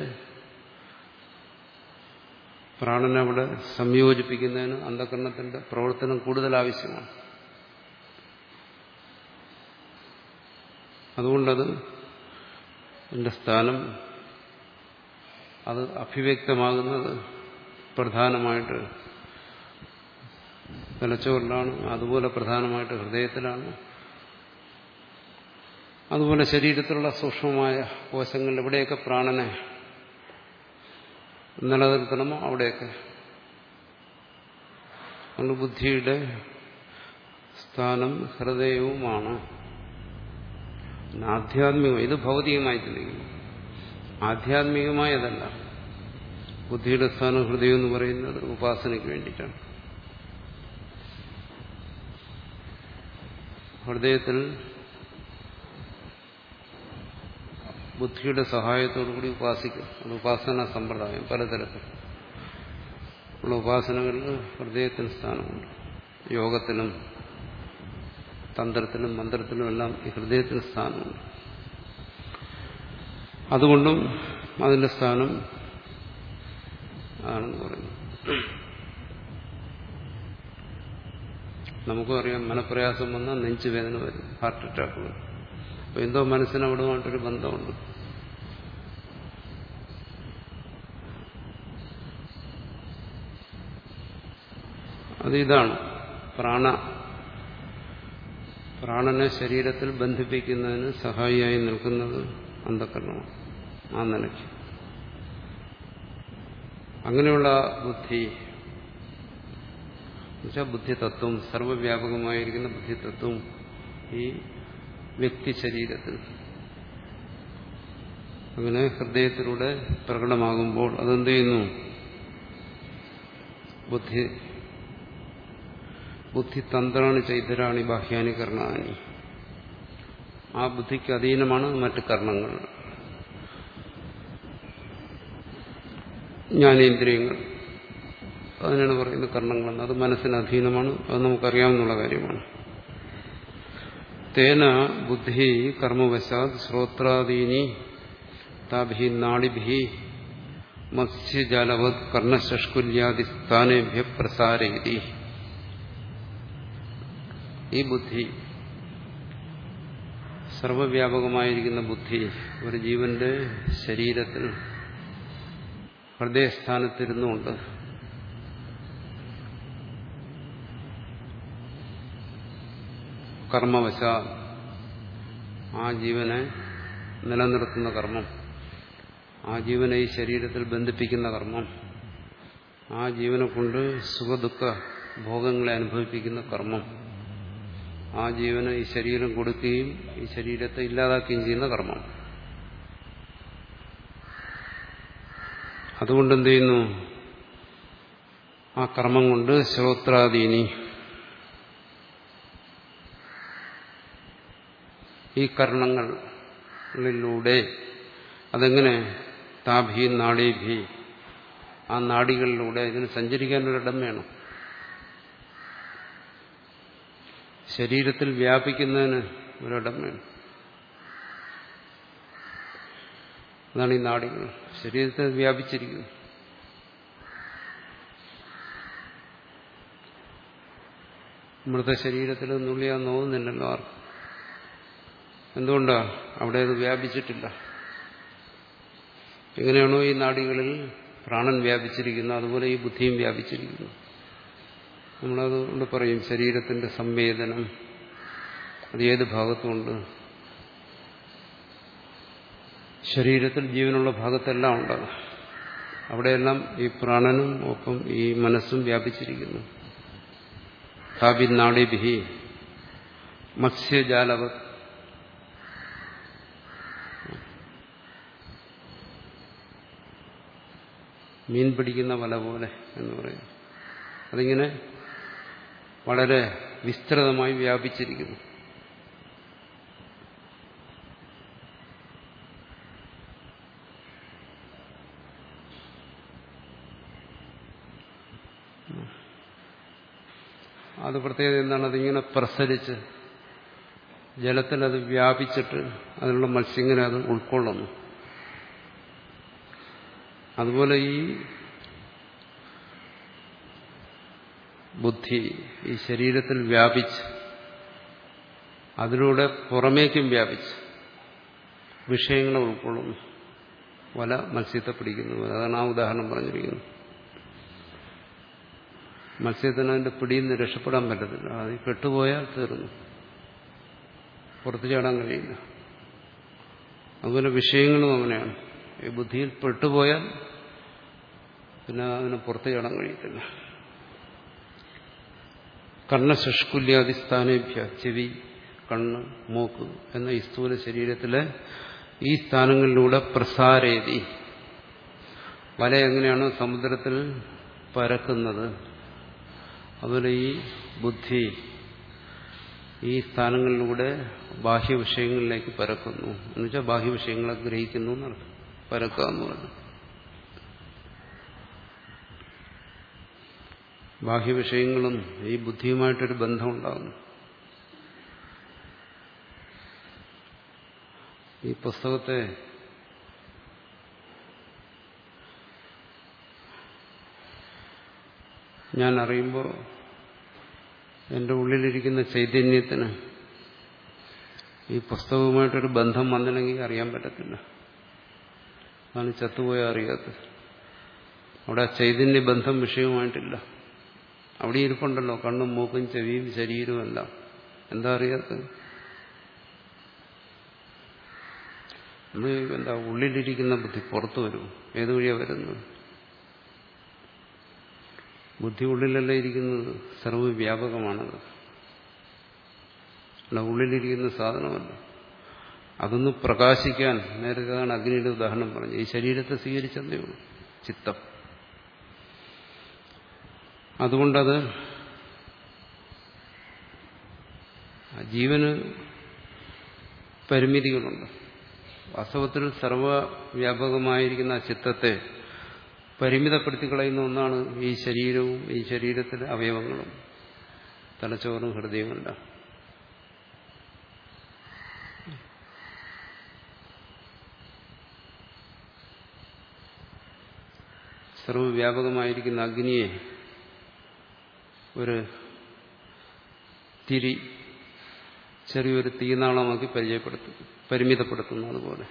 A: പ്രാണനെ അവിടെ സംയോജിപ്പിക്കുന്നതിന് അന്ധകരണത്തിന്റെ പ്രവർത്തനം കൂടുതൽ ആവശ്യമാണ്. അതുകൊണ്ടത് എന്റെ സ്ഥാനം അത് അഭിവ്യക്തമാകുന്നത് പ്രധാനമായിട്ട് തലച്ചോറിലാണ്, അതുപോലെ പ്രധാനമായിട്ട് ഹൃദയത്തിലാണ്, അതുപോലെ ശരീരത്തിലുള്ള സൂക്ഷ്മമായ കോശങ്ങളിൽ എവിടെയൊക്കെ പ്രാണനെ നിലനിർത്തണമോ അവിടെയൊക്കെ. അതുകൊണ്ട് ബുദ്ധിയുടെ സ്ഥാനം ഹൃദയവുമാണ്. ആധ്യാത്മികം, ഇത് ഭൗതികമായി ചിന്തിക്കുന്നു. ആധ്യാത്മികമായതല്ല. ബുദ്ധിയുടെ സ്ഥാനം ഹൃദയം എന്ന് പറയുന്നത് ഉപാസനയ്ക്ക് വേണ്ടിയിട്ടാണ്. ഹൃദയത്തിൽ ബുദ്ധിയുടെ സഹായത്തോടുകൂടി ഉപാസിക്കും. അത് ഉപാസന സമ്പ്രദായം പലതരത്തിൽ ഉള്ള ഉപാസനകളിൽ ഹൃദയത്തിന് സ്ഥാനമുണ്ട്. യോഗത്തിലും തന്ത്രത്തിലും മന്ത്രത്തിലും എല്ലാം ഈ ഹൃദയത്തിന് സ്ഥാനമുണ്ട്. അതുകൊണ്ടും അതിന്റെ സ്ഥാനം ആണെന്ന് പറയുന്നു. നമുക്കും അറിയാം, മനപ്രയാസം വന്നാൽ നെഞ്ചുവേദന വരും, ഹാർട്ട് അറ്റാക്ക് വരും. അപ്പൊ എന്തോ മനസ്സിന് അവിടുമായിട്ടൊരു ബന്ധമുണ്ട്. അത് ഇതാണ് പ്രാണ പ്രാണനെ ശരീരത്തിൽ ബന്ധിപ്പിക്കുന്നതിന് സഹായിയായി നിൽക്കുന്നത് അന്ധകരണമാണ്. ആ നിലയ്ക്ക് അങ്ങനെയുള്ള ബുദ്ധി എന്നുവെച്ചാൽ ബുദ്ധിതത്വം, സർവവ്യാപകമായിരിക്കുന്ന ബുദ്ധിതത്വം ഈ വ്യക്തി ശരീരത്തിൽ അങ്ങനെ ഹൃദയത്തിലൂടെ പ്രകടമാകുമ്പോൾ അതെന്ത് ചെയ്യുന്നു? ബുദ്ധി ബുദ്ധിതന്ത്രാണി ചൈതരാണി ബാഹ്യാനി കർണാനി. ആ ബുദ്ധിക്ക് അധീനമാണ് മറ്റ് കർണങ്ങൾ, ജ്ഞാനേന്ദ്രിയങ്ങൾ. അതിനാണ് പറയുന്നത് കർണങ്ങളെന്ന്. അത് മനസ്സിന് അധീനമാണ്. അത് നമുക്കറിയാവുന്ന കാര്യമാണ്. തേന ബുദ്ധി കർമ്മവശാത് ശ്രോത്രാദീനി താഭി നാഡിഭി മത്സ്യജാലവത് കർണശഷ്കുല്യാദി സ്ഥാനേഭ്യ പ്രസാരയതി. ഈ ബുദ്ധി, സർവവ്യാപകമായിരിക്കുന്ന ബുദ്ധി ഒരു ജീവന്റെ ശരീരത്തിൽ ഹൃദയസ്ഥാനത്തിരുന്നുകൊണ്ട് കർമ്മവശ, ആ ജീവനെ നിലനിർത്തുന്ന കർമ്മം, ആ ജീവനെ ഈ ശരീരത്തിൽ ബന്ധിപ്പിക്കുന്ന കർമ്മം, ആ ജീവനെ കൊണ്ട് സുഖദുഃഖ ഭോഗങ്ങളെ അനുഭവിപ്പിക്കുന്ന കർമ്മം, ആ ജീവന് ഈ ശരീരം കൊടുക്കുകയും ഈ ശരീരത്തെ ഇല്ലാതാക്കുകയും ചെയ്യുന്ന കർമ്മം. അതുകൊണ്ട് എന്ത് ചെയ്യുന്നു? ആ കർമ്മം കൊണ്ട് ശ്രോത്രാദീനി, ഈ കർണങ്ങളിലൂടെ, അതെങ്ങനെ? താഭി നാഡീഭി, ആ നാഡികളിലൂടെ ഇതിന് സഞ്ചരിക്കാൻ ഒരിടം വേണം. ശരീരത്തിൽ വ്യാപിക്കുന്നതിന് ഒരിടം വേണം. അതാണ് ഈ നാഡികൾ. ശരീരത്തിൽ വ്യാപിച്ചിരിക്കുന്നു. മൃതശരീരത്തിൽ നുള്ളിയാൽ നോവുന്നില്ലല്ലോ ആർക്കും. എന്തുകൊണ്ടാ? അവിടെ അത് വ്യാപിച്ചിട്ടില്ല. എങ്ങനെയാണോ ഈ നാഡികളിൽ പ്രാണൻ വ്യാപിച്ചിരിക്കുന്നത്, അതുപോലെ ഈ ബുദ്ധിയും വ്യാപിച്ചിരിക്കുന്നു. നമ്മളതുകൊണ്ട് പറയും ശരീരത്തിന്റെ സംവേദനം അത് ഏത് ഭാഗത്തുമുണ്ട്. ശരീരത്തിൽ ജീവനുള്ള ഭാഗത്തെല്ലാം ഉണ്ട്. അവിടെയെല്ലാം ഈ പ്രാണനും ഒപ്പം ഈ മനസ്സും വ്യാപിച്ചിരിക്കുന്നു. താപി നാഡീഭി മത്സ്യജാലവത്, മീൻ പിടിക്കുന്ന വല പോലെ എന്ന് പറയും. അതിങ്ങനെ വളരെ വിസ്തൃതമായി വ്യാപിച്ചിരിക്കുന്നു. അത് പ്രത്യേകത എന്താണ്? അതിങ്ങനെ പ്രസരിച്ച് ജലത്തിൽ അത് വ്യാപിച്ചിട്ട് അതിനുള്ള മത്സ്യങ്ങനെ അത് ഉൾക്കൊള്ളുന്നു. അതുപോലെ ഈ ബുദ്ധി ഈ ശരീരത്തിൽ വ്യാപിച്ച് അതിലൂടെ പുറമേക്കും വ്യാപിച്ച് വിഷയങ്ങളെ ഉൾക്കൊള്ളുന്നു. വല മത്സ്യത്തെ പിടിക്കുന്നു. അതാണ് ആ ഉദാഹരണം പറഞ്ഞിരിക്കുന്നത്. മത്സ്യത്തിന് അതിന്റെ പിടിയിൽ നിന്ന് രക്ഷപ്പെടാൻ പറ്റത്തില്ല. അത് പെട്ടുപോയാൽ തീർന്നു, പുറത്തു ചാടാൻ കഴിയില്ല. അതുപോലെ വിഷയങ്ങളും അങ്ങനെയാണ്. ഈ ബുദ്ധിയിൽ പെട്ടുപോയാൽ പിന്നെ അതിനെ പുറത്തു ചാടാൻ കഴിയത്തില്ല. കർണശഷ്കുല്യാദിസ്ഥാനേഭ്യ, ചെവി, കണ്ണ്, മൂക്ക് എന്ന ഈ സ്ഥൂല ശരീരത്തിലെ ഈ സ്ഥാനങ്ങളിലൂടെ പ്രസാരേതി. വല എങ്ങനെയാണ് സമുദ്രത്തിൽ പരക്കുന്നത്, അതുപോലെ ഈ ബുദ്ധി ഈ സ്ഥാനങ്ങളിലൂടെ ബാഹ്യവിഷയങ്ങളിലേക്ക് പരക്കുന്നു. എന്നുവെച്ചാൽ ബാഹ്യവിഷയങ്ങളെ ഗ്രഹിക്കുന്നു എന്നർത്ഥം. പരക്കുക എന്ന് പറഞ്ഞു. ബാഹ്യവിഷയങ്ങളും ഈ ബുദ്ധിയുമായിട്ടൊരു ബന്ധമുണ്ടാകുന്നു. ഈ പുസ്തകത്തെ ഞാൻ അറിയുമ്പോൾ എൻ്റെ ഉള്ളിലിരിക്കുന്ന ചൈതന്യത്തിന് ഈ പുസ്തകവുമായിട്ടൊരു ബന്ധം വന്നില്ലെങ്കിൽ അറിയാൻ പറ്റത്തില്ല. അതാണ് ചത്തുപോയാൽ അറിയാത്തത്. അവിടെ ആ ചൈതന്യ ബന്ധം വിഷയവുമായിട്ടില്ല. അവിടെ ഇരിപ്പുണ്ടല്ലോ കണ്ണും മൂക്കും ചെവിയും ശരീരവും എല്ലാം. എന്താ അറിയാത്തത്? അത് എന്താ ഉള്ളിലിരിക്കുന്ന ബുദ്ധി പുറത്തു വരും. ഏതു വഴിയാ വരുന്നത്? ബുദ്ധി ഉള്ളിലല്ല ഇരിക്കുന്നത്, സർവ്വവ്യാപകമാണത്. അല്ല ഉള്ളിലിരിക്കുന്ന സാധനമല്ല. അതൊന്ന് പ്രകാശിക്കാൻ നേരത്തെ അഗ്നിയുടെ ഉദാഹരണം പറഞ്ഞു. ഈ ശരീരത്തെ സ്വീകരിച്ചതേ ഉള്ളൂ, ചിത്തം. അതുകൊണ്ടത് ജീവന് പരിമിതികളുണ്ട്. വാസ്തവത്തിൽ സർവവ്യാപകമായിരിക്കുന്ന ചിത്തത്തെ പരിമിതപ്പെടുത്തി കളയുന്ന ഒന്നാണ് ഈ ശരീരവും ഈ ശരീരത്തിലെ അവയവങ്ങളും, തലച്ചോറും ഹൃദയവുമല്ല. സർവ്വവ്യാപകമായിരിക്കുന്ന അഗ്നിയെ ഒരു തിരി ചെറിയൊരു തീനാളമാക്കി പരിചയപ്പെടുത്തും, പരിമിതപ്പെടുത്തുന്നു. അതുപോലെ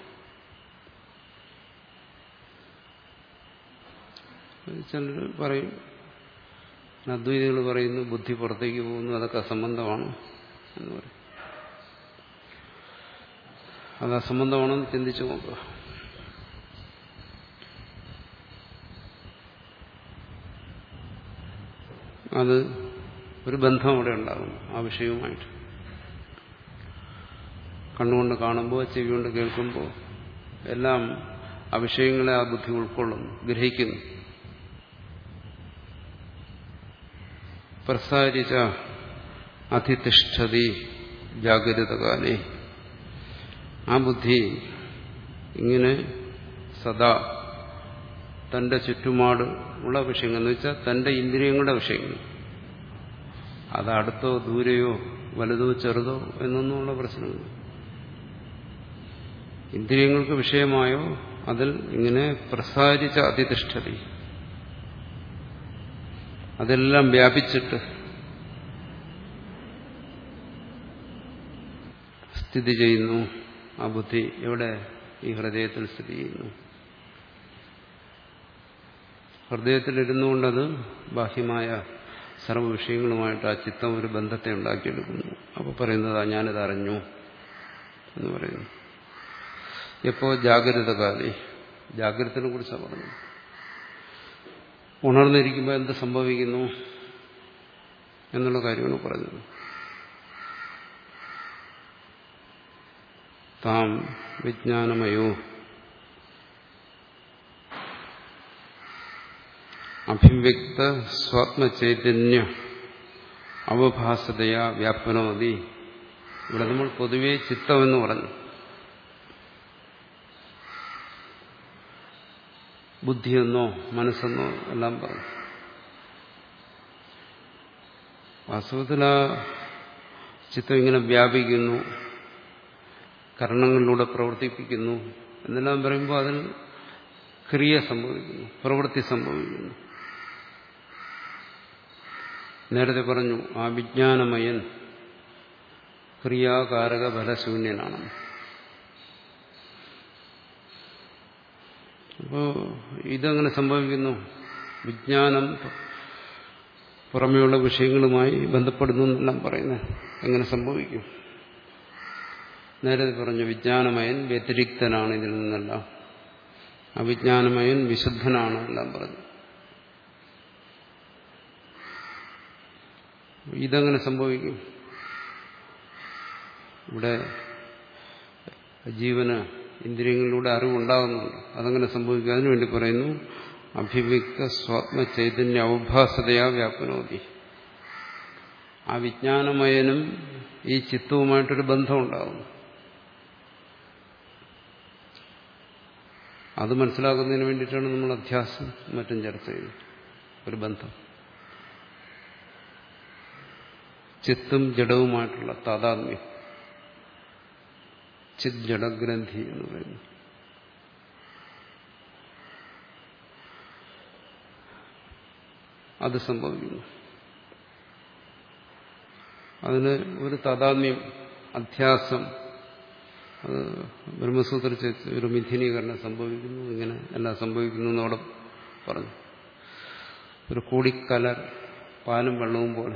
A: ചിലർ പറയും, അദ്വൈതികൾ പറയുന്നു ബുദ്ധി പുറത്തേക്ക് പോകുന്നു, അതൊക്കെ അസംബന്ധമാണ് എന്ന് പറയും. അത് അസംബന്ധമാണെന്ന് ചിന്തിച്ചു നോക്കുക. അത് ഒരു ബന്ധം അവിടെ ഉണ്ടാകുന്നു ആ വിഷയവുമായിട്ട്. കണ്ണുകൊണ്ട് കാണുമ്പോൾ, ചെവി കൊണ്ട് കേൾക്കുമ്പോൾ എല്ലാം ആ വിഷയങ്ങളെ ആ ബുദ്ധി ഉൾക്കൊള്ളുന്നു, ഗ്രഹിക്കുന്നു. പ്രസാരിച്ച അധിതിഷ്ഠതി ജാഗ്രതകാലേ, ആ ബുദ്ധി ഇങ്ങനെ സദാ തന്റെ ചുറ്റുപാട് ഉള്ള വിഷയങ്ങൾ എന്ന് വെച്ചാൽ തന്റെ ഇന്ദ്രിയങ്ങളുടെ വിഷയങ്ങൾ, അത് അടുത്തോ ദൂരെയോ വലുതോ ചെറുതോ എന്നൊന്നുമുള്ള പ്രശ്നമില്ല. ഇന്ദ്രിയങ്ങൾക്ക് വിഷയമായോ അതിൽ ഇങ്ങനെ പ്രസാരിച്ച അതിതിഷ്ഠതി, അതെല്ലാം വ്യാപിച്ചിട്ട് സ്ഥിതി ചെയ്യുന്നു. ആ ബുദ്ധി എവിടെ? ഈ ഹൃദയത്തിൽ സ്ഥിതി ചെയ്യുന്നു. ഹൃദയത്തിലിരുന്നുകൊണ്ടത് ബാഹ്യമായ സർവ്വ വിഷയങ്ങളുമായിട്ട് ആ ചിത്തം ഒരു ബന്ധത്തെ ഉണ്ടാക്കിയെടുക്കുന്നു. അപ്പോൾ പറയുന്നതാ ഞാനിത് അറിഞ്ഞു എന്ന് പറയുന്നു. എപ്പോ? ജാഗ്രത കാലേ. ജാഗ്രതയെ കുറിച്ചാണ് പറഞ്ഞത്. ഉണർന്നിരിക്കുമ്പോൾ എന്ത് സംഭവിക്കുന്നു എന്നുള്ള കാര്യമാണ് പറഞ്ഞത്. താം വിജ്ഞാനമയോ അഭിവ്യക്ത സ്വാത്മചൈതന്യ അവഭാസതയാ വ്യാപനമതി. ഇവിടെ നമ്മൾ പൊതുവെ ചിത്തമെന്ന് പറഞ്ഞു, ബുദ്ധിയെന്നോ മനസ്സെന്നോ എല്ലാം പറഞ്ഞു. വാസ്തവത്തിൽ ആ ചിത്തം ഇങ്ങനെ വ്യാപിക്കുന്നു, കർണങ്ങളിലൂടെ പ്രവർത്തിപ്പിക്കുന്നു എന്നെല്ലാം പറയുമ്പോൾ അതിൽ ക്രിയ സംഭവിക്കുന്നു, പ്രവൃത്തി സംഭവിക്കുന്നു. നേരത്തെ പറഞ്ഞു ആ വിജ്ഞാനമയൻ ക്രിയാകാരക ഫലശൂന്യനാണ്. അപ്പോ ഇതെങ്ങനെ സംഭവിക്കുന്നു? വിജ്ഞാനം പുറമെയുള്ള വിഷയങ്ങളുമായി ബന്ധപ്പെടുന്നു എന്നെല്ലാം പറയുന്നത് എങ്ങനെ സംഭവിക്കും? നേരത്തെ പറഞ്ഞു വിജ്ഞാനമയൻ വ്യതിരിക്തനാണ് ഇതിൽ നിന്നെല്ലാം, അവിജ്ഞാനമയൻ വിശുദ്ധനാണ് എല്ലാം പറഞ്ഞു. ഇതെങ്ങനെ സംഭവിക്കും? ഇവിടെ ജീവന് ഇന്ദ്രിയങ്ങളിലൂടെ അറിവുണ്ടാകുന്നുണ്ട്, അതെങ്ങനെ സംഭവിക്കും? അതിനുവേണ്ടി പറയുന്നു അഭിവ്യക്ത സ്വാത്മ ചൈതന്യ അവഭാസതയാ വ്യാപനോതി. ആ വിജ്ഞാനമയനും ഈ ചിത്തവുമായിട്ടൊരു ബന്ധമുണ്ടാകുന്നു. അത് മനസ്സിലാക്കുന്നതിന് വേണ്ടിയിട്ടാണ് നമ്മൾ അധ്യാസം മറ്റും ചർച്ച ചെയ്യുന്നത്. ഒരു ബന്ധം ചിത്തും ജഡവുമായിട്ടുള്ള താതാത്മ്യം, ചിത് ജഡഗ്രന്ഥി എന്ന് പറയുന്നു. അത് സംഭവിക്കുന്നു. അതിന് ഒരു താതാത്മ്യം, അധ്യാസം, അത് ബ്രഹ്മസൂത്രത്തിൽ ഒരു മിഥുനീകരണം സംഭവിക്കുന്നു. ഇങ്ങനെ എല്ലാം സംഭവിക്കുന്നു എന്നവിടെ പറഞ്ഞു. ഒരു കൂടിക്കലർ പാലും വെള്ളവും പോലെ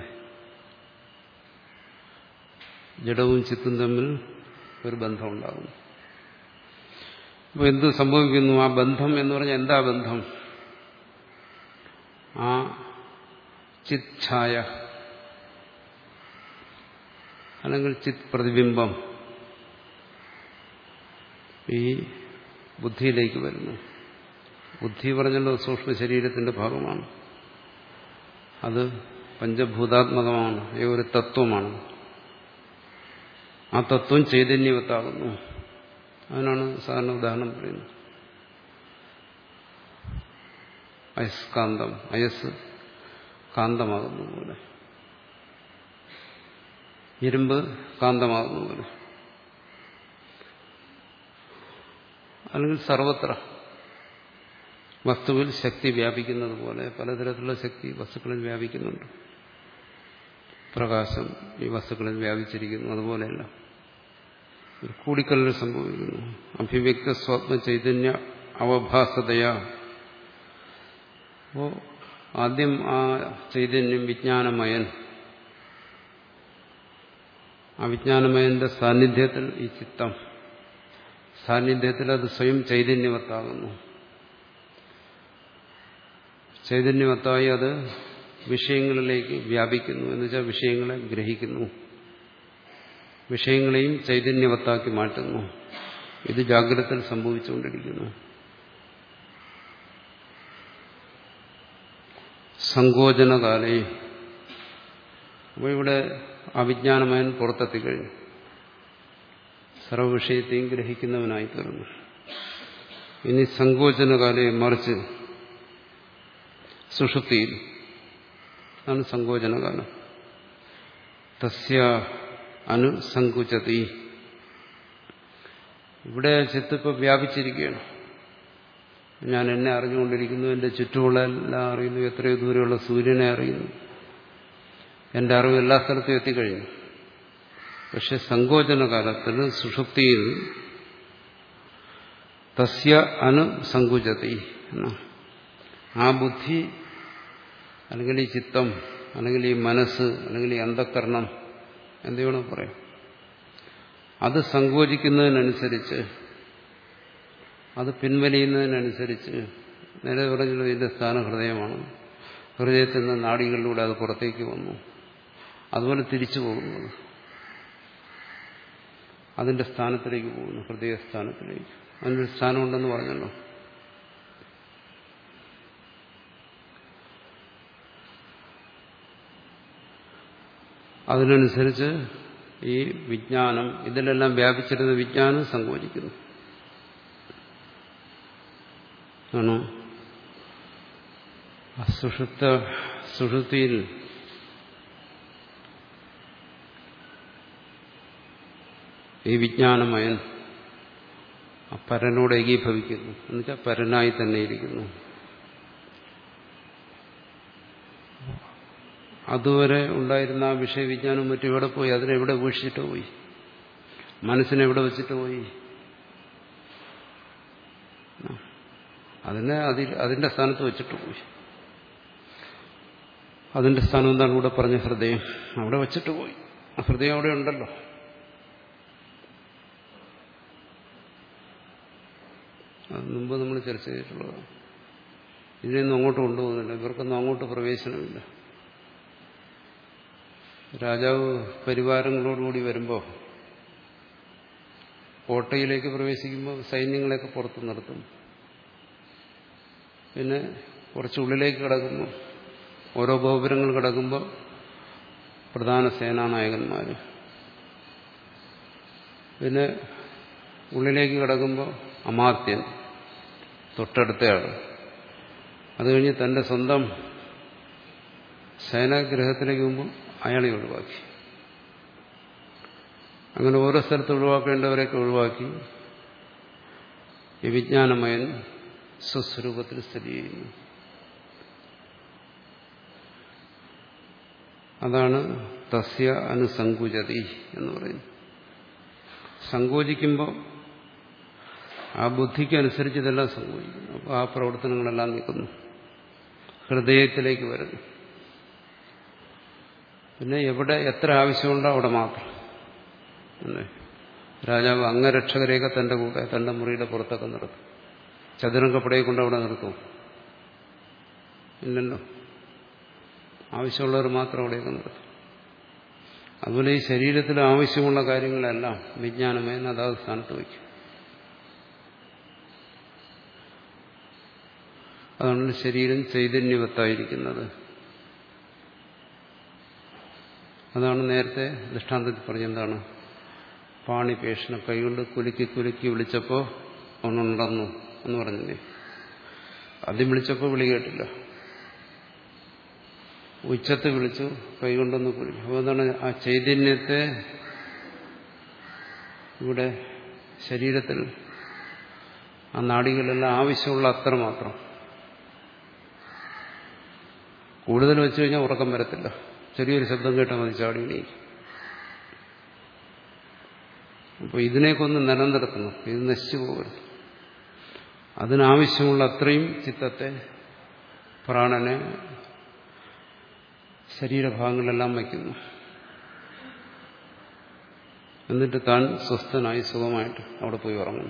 A: ജഡവും ചിത്തും തമ്മിൽ ഒരു ബന്ധം ഉണ്ടാകുന്നു. അപ്പോൾ എന്ത് സംഭവിക്കുന്നു? ആ ബന്ധം എന്ന് പറഞ്ഞാൽ എന്താ ബന്ധം? ആ ചിത് ഛായ അല്ലെങ്കിൽ ചിത് പ്രതിബിംബം ഈ ബുദ്ധിയിലേക്ക് വരുന്നു. ബുദ്ധി പറഞ്ഞല്ലോ സൂക്ഷ്മ ശരീരത്തിന്റെ ഭാഗമാണ്. അത് പഞ്ചഭൂതാത്മകമാണ്, ഒരു തത്വമാണ്. ആ തത്വം ചൈതന്യവത്താകുന്നു. അതിനാണ് സാധാരണ ഉദാഹരണം പറയുന്നത്. അയസ്കാന്തം, അയസ് കാന്തമാകുന്ന പോലെ, ഇരുമ്പ് കാന്തമാകുന്ന പോലെ, അല്ലെങ്കിൽ സർവത്ര വസ്തുവിൽ ശക്തി വ്യാപിക്കുന്നത് പോലെ പലതരത്തിലുള്ള ശക്തി വസ്തുക്കളിൽ വ്യാപിക്കുന്നുണ്ട്. പ്രകാശം ഈ വസ്തുക്കളിൽ വ്യാപിച്ചിരിക്കുന്നു. അതുപോലെയല്ല, ഒരു കൂടിക്കല്ലിൽ സംഭവിക്കുന്നു. അഭിവ്യക്ത സ്വാത്മ ചൈതന്യ അവഭാസതയാ. അപ്പോ ആദ്യം ആ ചൈതന്യം വിജ്ഞാനമയൻ, ആ വിജ്ഞാനമയന്റെ സാന്നിധ്യത്തിൽ ഈ ചിത്തം, സാന്നിധ്യത്തിൽ അത് സ്വയം ചൈതന്യവത്താകുന്നു. ചൈതന്യവത്തായി അത് വിഷയങ്ങളിലേക്ക് വ്യാപിക്കുന്നു. എന്നുവെച്ചാൽ വിഷയങ്ങളെ ഗ്രഹിക്കുന്നു, വിഷയങ്ങളെയും ചൈതന്യവത്താക്കി മാറ്റുന്നു. ഇത് ജാഗ്രതയിൽ സംഭവിച്ചുകൊണ്ടിരിക്കുന്നു. സങ്കോചനകാലേ. അപ്പോൾ ഇവിടെ അവിജ്ഞാനമയൻ പുറത്തെത്തിക്കഴിഞ്ഞു, സർവവിഷയത്തെയും ഗ്രഹിക്കുന്നവനായി തീർന്നു. ഇനി സങ്കോചനകാലേ, മറിച്ച് സുഷുപ്തിയിൽ ആണ് സങ്കോചനകാലം. തസ്യ അനുസങ്കുചതി. ഇവിടെ ചിത്തിപ്പോൾ വ്യാപിച്ചിരിക്കുകയാണ്. ഞാൻ എന്നെ അറിഞ്ഞുകൊണ്ടിരിക്കുന്നു, എന്റെ ചുറ്റുമുള്ള എല്ലാം അറിയുന്നു, എത്രയോ ദൂരെയുള്ള സൂര്യനെ അറിയുന്നു, എന്റെ അറിവ് എല്ലാ സ്ഥലത്തും എത്തിക്കഴിഞ്ഞു. പക്ഷെ സങ്കോചനകാലത്തിൽ സുഷുപ്തിയിൽ തസ്യ അനുസങ്കുചതി എന്ന ആ ബുദ്ധി അല്ലെങ്കിൽ ഈ ചിത്തം അല്ലെങ്കിൽ ഈ മനസ്സ് അല്ലെങ്കിൽ ഈ അന്ധക്കരണം എന്ത് വേണം പറയാം, അത് സങ്കോചിക്കുന്നതിനനുസരിച്ച്, അത് പിൻവലിയുന്നതിനനുസരിച്ച്, നേരെ പറഞ്ഞുള്ളത് ഇതിന്റെ സ്ഥാനം ഹൃദയമാണ്, ഹൃദയത്തിൽ നിന്ന് നാഡികളിലൂടെ അത് പുറത്തേക്ക് വന്നു, അതുപോലെ തിരിച്ചു പോകുന്നത് അതിന്റെ സ്ഥാനത്തിലേക്ക് പോകുന്നു, ഹൃദയസ്ഥാനത്തിലേക്ക്. അതിനൊരു സ്ഥാനമുണ്ടെന്ന് പറഞ്ഞല്ലോ. അതിനനുസരിച്ച് ഈ വിജ്ഞാനം, ഇതിലെല്ലാം വ്യാപിച്ചിരുന്ന വിജ്ഞാനം സങ്കോചിക്കുന്നു. ആണോ? സുഷുപ്ത സുഷുപ്തിയിൽ ഈ വിജ്ഞാനമയൻ ആ പരനോട് ഏകീഭവിക്കുന്നു. എന്നുവെച്ചാൽ പരനായി തന്നെ ഇരിക്കുന്നു. അതുവരെ ഉണ്ടായിരുന്ന ആ വിഷയവിജ്ഞാനം മറ്റും എവിടെ പോയി? അതിനെവിടെ വീക്ഷിച്ചിട്ട് പോയി? മനസ്സിനെവിടെ വെച്ചിട്ട് പോയി? അതിനെ അതിൽ അതിന്റെ സ്ഥാനത്ത് വെച്ചിട്ട് പോയി. അതിന്റെ സ്ഥാനം എന്താണ് ഇവിടെ പറഞ്ഞ ഹൃദയം? അവിടെ വെച്ചിട്ട് പോയി. ആ ഹൃദയം അവിടെ ഉണ്ടല്ലോ. അത് മുമ്പ് നമ്മൾ ചർച്ച ചെയ്തിട്ടുള്ളതാണ്. ഇതിനൊന്നും അങ്ങോട്ട് കൊണ്ടുപോകുന്നില്ല, ഇവർക്കൊന്നും അങ്ങോട്ട് പ്രവേശനമില്ല. രാജാവ് പരിവാരങ്ങളോടുകൂടി വരുമ്പോൾ കോട്ടയിലേക്ക് പ്രവേശിക്കുമ്പോൾ സൈന്യങ്ങളെയൊക്കെ പുറത്തു നിർത്തും. പിന്നെ കുറച്ചുള്ളിലേക്ക് കിടക്കുമ്പോൾ, ഓരോ ഗോപുരങ്ങൾ കിടക്കുമ്പോൾ പ്രധാന സേനാനായകന്മാർ, പിന്നെ ഉള്ളിലേക്ക് കിടക്കുമ്പോൾ അമാത്യൻ, തൊട്ടടുത്തയാൾ. അത് കഴിഞ്ഞ് തന്റെ സ്വന്തം സേനാഗ്രഹത്തിലേക്ക് പോകുമ്പോൾ അയാളെ ഒഴിവാക്കി. അങ്ങനെ ഓരോ സ്ഥലത്ത് ഒഴിവാക്കേണ്ടവരെയൊക്കെ ഒഴിവാക്കി ഈ വിജ്ഞാനമയൻ സ്വസ്വരൂപത്തിൽ സ്ഥിതി ചെയ്യുന്നു. അതാണ് തസ്യ അനുസങ്കുചതി എന്ന് പറയുന്നത്. സങ്കോചിക്കുമ്പോൾ ആ ബുദ്ധിക്കനുസരിച്ച് ഇതെല്ലാം സംഭവിക്കുന്നു. അപ്പോൾ ആ പ്രവർത്തനങ്ങളെല്ലാം നിൽക്കുന്നു, ഹൃദയത്തിലേക്ക് വരുന്നു. പിന്നെ എവിടെ എത്ര ആവശ്യമുണ്ടോ അവിടെ മാത്രം. അല്ലേ? രാജാവ് അംഗരക്ഷകരെയൊക്കെ തന്റെ കൂടെ തന്റെ മുറിയുടെ പുറത്തൊക്കെ നിർത്തും. ചതുരംഗപ്പടയെ കൊണ്ട് അവിടെ നിർത്തും? ഇല്ലല്ലോ. ആവശ്യമുള്ളവർ മാത്രം അവിടെയൊക്കെ നിർത്തും. അതുപോലെ ഈ ശരീരത്തിൽ ആവശ്യമുള്ള കാര്യങ്ങളെല്ലാം വിജ്ഞാനമയൻ അതാത് സ്ഥാനത്ത് വയ്ക്കും. അതാണ് ശരീരം ചൈതന്യവത്തായിരിക്കുന്നത്. അതാണ് നേരത്തെ ദൃഷ്ടാന്തത്തിൽ പറഞ്ഞെന്താണ്, പാണിപേഷണ കൈകൊണ്ട് കുലുക്കി കുലുക്കി വിളിച്ചപ്പോൾ അവനുണർന്നു എന്ന് പറഞ്ഞില്ലേ? ആദ്യം വിളിച്ചപ്പോൾ വിളി കേട്ടില്ല, ഉച്ചത്ത് വിളിച്ചു, കൈകൊണ്ടൊന്ന് കുലുക്കി. അപ്പോൾ എന്താണ്, ആ ചൈതന്യത്തെ ഇവിടെ ശരീരത്തിൽ ആ നാഡികളെല്ലാം ആവശ്യമുള്ള അത്ര മാത്രം കൂടുതൽ വെച്ച് കഴിഞ്ഞാൽ ഉറക്കം വരത്തില്ല. ചെറിയൊരു ശബ്ദം കേട്ടാൽ മതി ചാടി എണീക്കും. അപ്പോൾ ഇതിനെയൊക്കെ ഒന്ന് നിലനിർത്തണം. ഇത് നശിച്ചു പോകരുത്. അതിനാവശ്യമുള്ള അത്രയും ചിത്തത്തെ, പ്രാണനെ ശരീരഭാഗങ്ങളെല്ലാം വയ്ക്കുന്നു. എന്നിട്ട് താൻ സ്വസ്ഥനായി സുഖമായിട്ട് അവിടെ പോയി ഉറങ്ങുന്നു.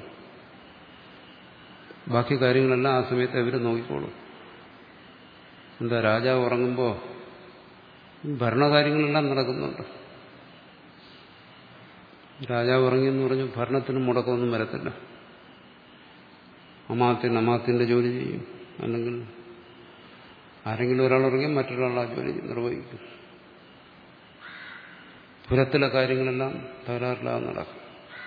A: ബാക്കി കാര്യങ്ങളെല്ലാം ആ സമയത്ത് അവർ നോക്കിക്കോളും. എന്താ, രാജാവ് ഉറങ്ങുമ്പോൾ ഭരണകാര്യങ്ങളെല്ലാം നടക്കുന്നുണ്ട്. രാജാവ് ഉറങ്ങിയെന്ന് പറഞ്ഞു ഭരണത്തിന് മുടക്കമൊന്നും വരത്തില്ല. അമാത്യൻ അമാത്യന്റെ ജോലി ചെയ്യും. അല്ലെങ്കിൽ ആരെങ്കിലും ഒരാൾ ഉറങ്ങിയാൽ മറ്റൊരാൾ ആ ജോലി നിർവഹിക്കും. പുരത്തിലെ കാര്യങ്ങളെല്ലാം തകരാറില്ലാതെ നടക്കും.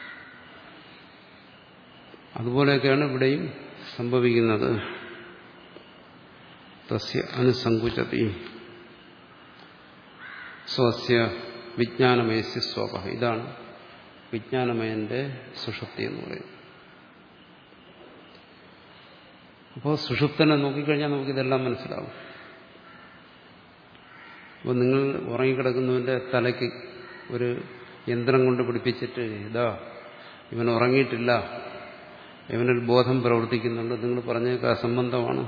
A: അതുപോലെയൊക്കെയാണ് ഇവിടെയും സംഭവിക്കുന്നത്. തസ്യ അനുസങ്കുചതി സ്വസ്യ വിജ്ഞാനമയസ്യ സ്വഭ. ഇതാണ് വിജ്ഞാനമയന്റെ സുഷുപ്തി എന്ന് പറയുന്നത്. അപ്പോൾ സുഷുപ്തനെ നോക്കിക്കഴിഞ്ഞാൽ നമുക്കിതെല്ലാം മനസ്സിലാവും. അപ്പോൾ നിങ്ങൾ ഉറങ്ങിക്കിടക്കുന്നവന്റെ തലയ്ക്ക് ഒരു യന്ത്രം കൊണ്ട് പിടിപ്പിച്ചിട്ട് ഇതാ ഇവൻ ഉറങ്ങിയിട്ടില്ല, ഇവനൊരു ബോധം പ്രവർത്തിക്കുന്നുണ്ട്, നിങ്ങൾ പറഞ്ഞേക്ക് അസംബന്ധമാണ്,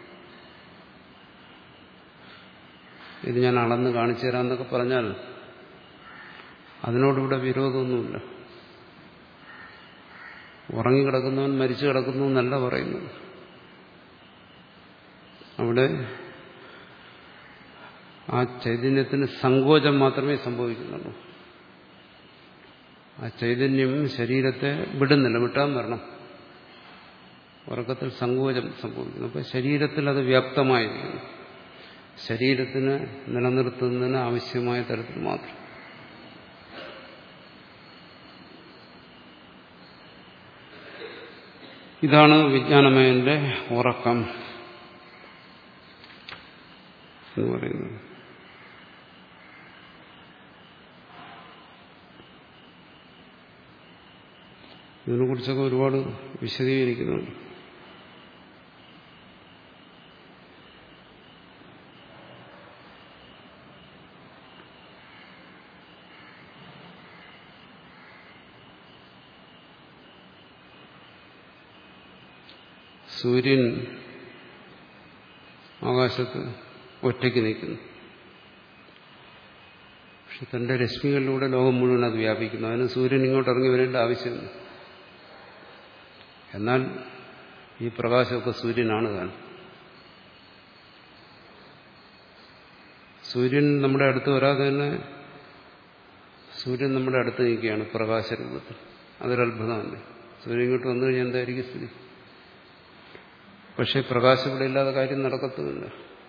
A: ഇത് ഞാൻ അളന്ന് കാണിച്ചു തരാമെന്നൊക്കെ പറഞ്ഞാൽ അതിനോടിവിടെ വിരോധമൊന്നുമില്ല. ഉറങ്ങിക്കിടക്കുന്നവൻ മരിച്ചു കിടക്കുന്നു എന്നല്ല പറയുന്നത്. അവിടെ ആ ചൈതന്യത്തിന് സങ്കോചം മാത്രമേ സംഭവിക്കുന്നുള്ളൂ. ആ ചൈതന്യം ശരീരത്തെ വിടുന്നില്ല, വിട്ടാൻ വരണം. ഉറക്കത്തിൽ സങ്കോചം സംഭവിക്കുന്നു. അപ്പോൾ ശരീരത്തിൽ അത് വ്യാപ്തമായിരിക്കുന്നു. ശരീരത്തിന് നിലനിർത്തുന്നതിന് ആവശ്യമായ തരത്തിൽ മാത്രം. ഇതാണ് വിജ്ഞാനമയന്റെ ഉറക്കം എന്ന് പറയുന്നത്. ഇതിനെക്കുറിച്ചൊക്കെ ഒരുപാട് വിശദീകരിക്കുന്നുണ്ട്. സൂര്യൻ ആകാശത്ത് ഒറ്റയ്ക്ക് നിൽക്കുന്നു. പക്ഷെ തന്റെ രശ്മികളിലൂടെ ലോകം മുഴുവൻ അത് വ്യാപിക്കുന്നു. അതിന് സൂര്യൻ ഇങ്ങോട്ട് ഇറങ്ങി വരേണ്ട ആവശ്യമില്ല. എന്നാൽ ഈ പ്രകാശമൊക്കെ സൂര്യനാണ് താൻ. സൂര്യൻ നമ്മുടെ അടുത്ത് വരാതെ തന്നെ സൂര്യൻ നമ്മുടെ അടുത്ത് നിൽക്കുകയാണ് പ്രകാശരൂപത്തിൽ. അതൊരത്ഭുതമല്ലേ. സൂര്യൻ ഇങ്ങോട്ട് വന്നു കഴിഞ്ഞാൽ എന്തായിരിക്കും സ്ഥിതി? പക്ഷെ പ്രകാശം ഇവിടെ ഇല്ലാതെ കാര്യം നടക്കത്തുമില്ല.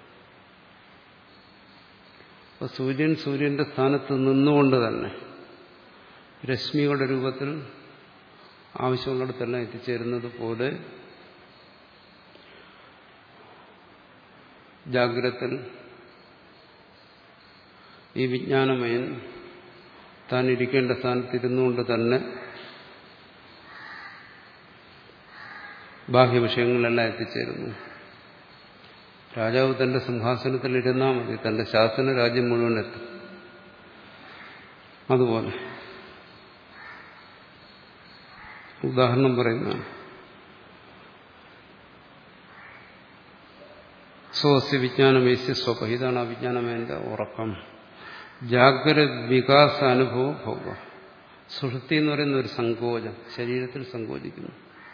A: അപ്പൊ സൂര്യൻ സൂര്യന്റെ സ്ഥാനത്ത് നിന്നുകൊണ്ട് തന്നെ രശ്മികളുടെ രൂപത്തിൽ ആവശ്യമുള്ളിടത്തെല്ലാം എത്തിച്ചേരുന്നത് പോലെ ജാഗ്രതത്തിൽ ഈ വിജ്ഞാനമയൻ താൻ ഇരിക്കേണ്ട സ്ഥാനത്തിരുന്നുകൊണ്ട് തന്നെ ബാഹ്യവിഷയങ്ങളെല്ലാം എത്തിച്ചേരുന്നു. രാജാവ് തന്റെ സിംഹാസനത്തിൽ ഇരുന്നാൽ മതി, തന്റെ ശാസന രാജ്യം മുഴുവൻ എത്തും. അതുപോലെ ഉദാഹരണം പറയുന്നതാണ്. സ്വസ്യ വിജ്ഞാനമേസ്യ സ്വപ. ഇതാണ് ആ വിജ്ഞാനമേന്റെ ഉറക്കം. ജാഗ്രത വികാസ അനുഭവ ഭോഗ. സുഷുപ്തി എന്ന് പറയുന്ന ഒരു സങ്കോചം, ശരീരത്തിൽ സങ്കോചിക്കുന്നു.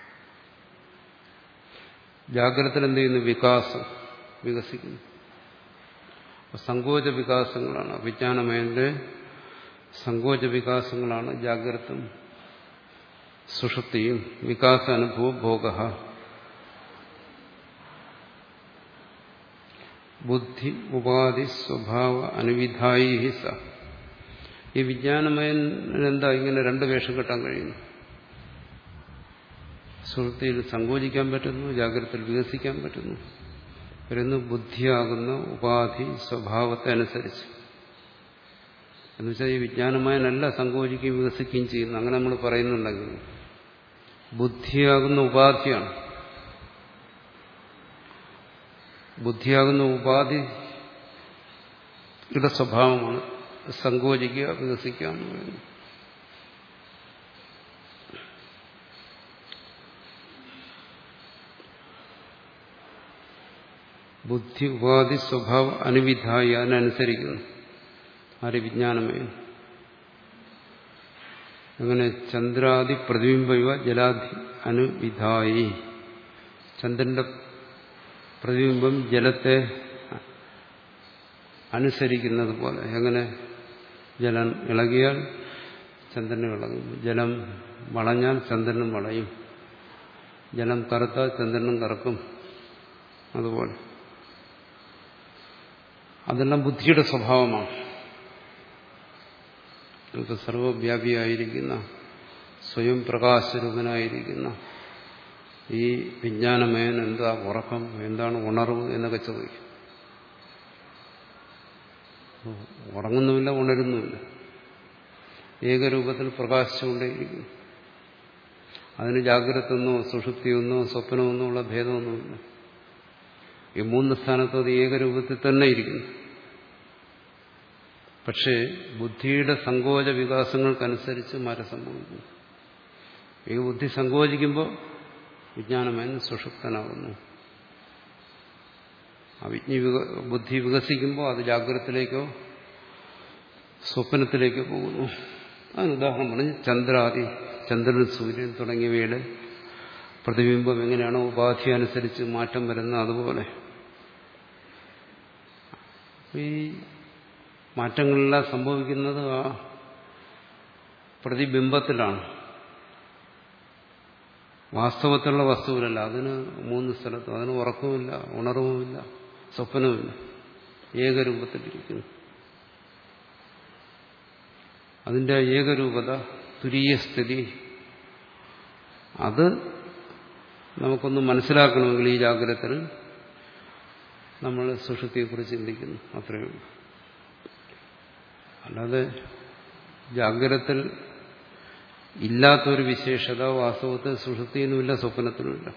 A: ജാഗ്രതത്തിൽ എന്ത് ചെയ്യുന്നു? വികാസം, വികസിക്കുന്നു. സങ്കോച വികാസങ്ങളാണ് വിജ്ഞാനമയന്റെ സങ്കോച വികാസങ്ങളാണ് ജാഗ്രതും സുഷുപ്തിയും. വികാസ അനുഭവ ഭോഗ. ബുദ്ധി ഉപാധി സ്വഭാവ അനുവിധായി സ. ഈ വിജ്ഞാനമയൻ എന്താ ഇങ്ങനെ രണ്ട് വേഷം കെട്ടാൻ കഴിയുന്നു? സുഷുപ്തിയിൽ സങ്കോചിക്കാൻ പറ്റുന്നു, ജാഗ്രതയിൽ വികസിക്കാൻ പറ്റുന്നു. വരുന്നു ബുദ്ധിയാകുന്ന ഉപാധി സ്വഭാവത്തെ അനുസരിച്ച്. എന്നുവെച്ചാൽ ഈ വിജ്ഞാനമയനല്ല സങ്കോചിക്കുകയും വികസിക്കുകയും ചെയ്യുന്നു. അങ്ങനെ നമ്മൾ പറയുന്നുണ്ടെങ്കിൽ ബുദ്ധിയാകുന്ന ഉപാധിയാണ്. ബുദ്ധിയാകുന്ന ഉപാധി ഇവിടെ സ്വഭാവമാണ് സങ്കോചിക്കുക, വികസിക്കുക എന്ന് പറയുന്നത്. ബുദ്ധി ഉപാധി സ്വഭാവ അനുവിധായി അതിനനുസരിക്കുന്നു. ആര്? വിജ്ഞാനമേ. അങ്ങനെ ചന്ദ്രാദി പ്രതിബിംബ ജലാധി അനുവിധായി. ചന്ദ്രന്റെ പ്രതിബിംബം ജലത്തെ അനുസരിക്കുന്നത് പോലെ. എങ്ങനെ? ജലം ഇളകിയാൽ ചന്ദ്രനും ഇളകും, ജലം വളഞ്ഞാൽ ചന്ദ്രനും വളയും, ജലം കറുത്താൽ ചന്ദ്രനും കറക്കും. അതുപോലെ അതെല്ലാം ബുദ്ധിയുടെ സ്വഭാവമാണ്. നമുക്ക് സർവവ്യാപിയായിരിക്കുന്ന സ്വയം പ്രകാശരൂപനായിരിക്കുന്ന ഈ വിജ്ഞാനമയൻ എന്താ ഉറക്കം, എന്താണ് ഉണർവ് എന്നൊക്കെ ചോദിക്കും. ഉറങ്ങുന്നുമില്ല, ഉണരുന്നുമില്ല, ഏകരൂപത്തിൽ പ്രകാശിച്ചുകൊണ്ടേയിരിക്കുന്നു. അതിന് ജാഗ്രതെന്നോ സുഷുപ്തിയൊന്നോ സ്വപ്നമൊന്നോ ഉള്ള ഭേദമൊന്നുമില്ല. ഈ മൂന്ന് സ്ഥാനത്തും അത് ഏകരൂപത്തിൽ തന്നെ ഇരിക്കുന്നു. പക്ഷേ ബുദ്ധിയുടെ സങ്കോച വികാസങ്ങൾക്കനുസരിച്ച് മാറ്റം സംഭവിക്കുന്നു. ഈ ബുദ്ധി സങ്കോചിക്കുമ്പോൾ വിജ്ഞാനമയൻ സുഷുപ്തനാകുന്നു. ആ വിജ്ഞ ബുദ്ധി വികസിക്കുമ്പോൾ അത് ജാഗ്രതത്തിലേക്കോ സ്വപ്നത്തിലേക്കോ പോകുന്നു. അതിന് ഉദാഹരണം പറഞ്ഞ് ചന്ദ്രാദി, ചന്ദ്രൻ, സൂര്യൻ തുടങ്ങിയവയുടെ പ്രതിബിംബം എങ്ങനെയാണോ ഉപാധി അനുസരിച്ച് മാറ്റം വരുന്നത് അതുപോലെ ഈ മാറ്റങ്ങളെല്ലാം സംഭവിക്കുന്നത് ആ പ്രതിബിംബത്തിലാണ്, വാസ്തവത്തിലുള്ള വസ്തുവിലല്ല. അതിന് മൂന്ന് സ്ഥലത്തും അതിന് ഉറക്കവുമില്ല, ഉണർവുമില്ല, സ്വപ്നവുമില്ല, ഏകരൂപത്തിലിരിക്കുന്നു. അതിൻ്റെ ഏകരൂപത, തുരീയ സ്ഥിതി, അത് നമുക്കൊന്ന് മനസ്സിലാക്കണമെങ്കിൽ ഈ ജാഗ്രതത്തിൽ നമ്മൾ സുഷുപ്തിയെക്കുറിച്ച് ചിന്തിക്കുന്നു, അത്രയേ ഉള്ളൂ. അല്ലാതെ ജാഗ്രതത്തിൽ ഇല്ലാത്തൊരു വിശേഷത വാസ്തവത്തിൽ സുഷുപ്തിയിലുമില്ല, സ്വപ്നത്തിലുമില്ല.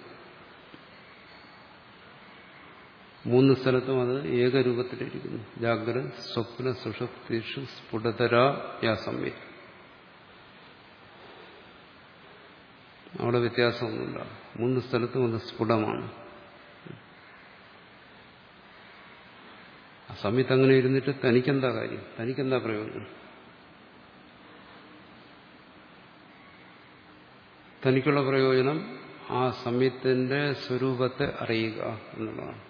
A: മൂന്ന് സ്ഥലത്തും അത് ഏകരൂപത്തിലിരിക്കുന്നു. ജാഗ്രത, സ്വപ്ന, സുഷുപ്തിഷു സ്ഫുടതരാ യാ സമ്യ. അവിടെ വ്യത്യാസമൊന്നുമില്ല. മൂന്ന് സ്ഥലത്തും അത് സ്ഫുടമാണ്. ആ സമയത്ത് അങ്ങനെ ഇരുന്നിട്ട് തനിക്കെന്താ കാര്യം, തനിക്കെന്താ പ്രയോജനം? തനിക്കുള്ള പ്രയോജനം ആ സമയത്തിന്റെ സ്വരൂപത്തെ അറിയുക എന്നുള്ളതാണ്.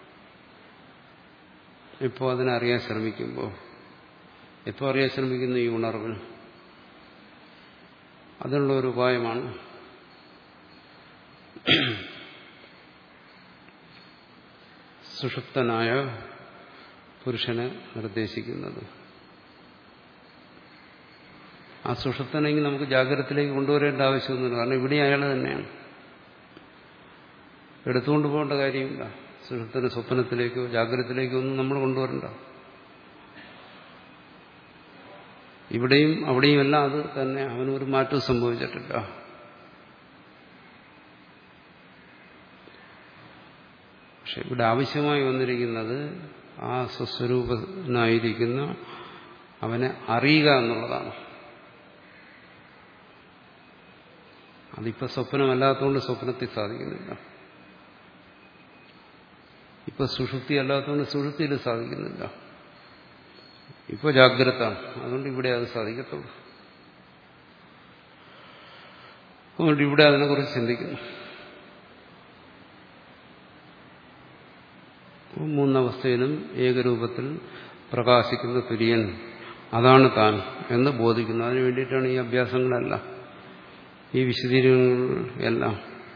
A: ഇപ്പോൾ അതിനെ അറിയാൻ ശ്രമിക്കുമ്പോൾ, എപ്പോൾ അറിയാൻ ശ്രമിക്കുന്നു? ഈ ഉണർവിൽ. അതിനുള്ള ഒരു ഉപായമാണ് സുഷുപ്തനായ പുരുഷനെ നിർദ്ദേശിക്കുന്നത്. ആ സുഷുപ്തനെങ്കിൽ നമുക്ക് ജാഗ്രതത്തിലേക്ക് കൊണ്ടുവരേണ്ട ആവശ്യമൊന്നുമില്ല. കാരണം ഇവിടെ അയാൾ തന്നെയാണ്. എടുത്തുകൊണ്ട് പോകേണ്ട കാര്യമില്ല. സുഷുപ്തനെ സ്വപ്നത്തിലേക്കോ ജാഗ്രതത്തിലേക്കോ ഒന്നും നമ്മൾ കൊണ്ടുവരണ്ട. ഇവിടെയും അവിടെയും എല്ലാം അത് തന്നെ. അവനൊരു മാറ്റവും സംഭവിച്ചിട്ടില്ല. പക്ഷെ ഇവിടെ ആവശ്യമായി വന്നിരിക്കുന്നത് ആ സ്വസ്വരൂപനായിരിക്കുന്ന അവനെ അറിയുക എന്നുള്ളതാണ്. അതിപ്പോ സ്വപ്നമല്ലാത്തതുകൊണ്ട് സ്വപ്നത്തിൽ സാധിക്കുന്നില്ല. ഇപ്പൊ സുഷുപ്തി അല്ലാത്തതുകൊണ്ട് സുഷുപ്തിയിൽ സാധിക്കുന്നില്ല. ഇപ്പൊ ജാഗ്രത, അതുകൊണ്ട് ഇവിടെ അത് സാധിക്കത്തുള്ളൂ. അതുകൊണ്ട് ഇവിടെ അതിനെക്കുറിച്ച് ചിന്തിക്കുന്നു. മൂന്നവസ്ഥയിലും ഏകരൂപത്തിൽ പ്രകാശിക്കുന്ന തുര്യൻ അതാണ് താൻ എന്ന് ബോധിക്കുന്നു. അതിനു വേണ്ടിയിട്ടാണ് ഈ അഭ്യാസങ്ങളെല്ലാം, ഈ വിശദീകരണങ്ങൾ എല്ലാം.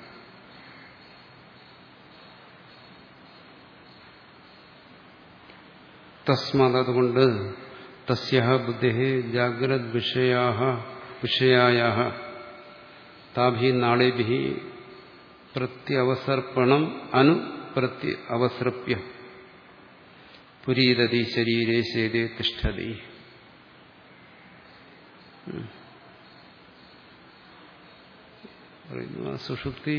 A: തസ്മാത്, അതുകൊണ്ട് തസ്യഃ ബുദ്ധിഃ ജാഗ്രത് വിഷയാഃ വിഷയായാഃ താഭി നാളേഭിഃ പ്രത്യവസർപ്പണം അനു പ്രത്യ അവസൃപ്യ പുരീരതി ശരീരേ ശേദേ തിഷ്ഠതി. സുഷുപ്തി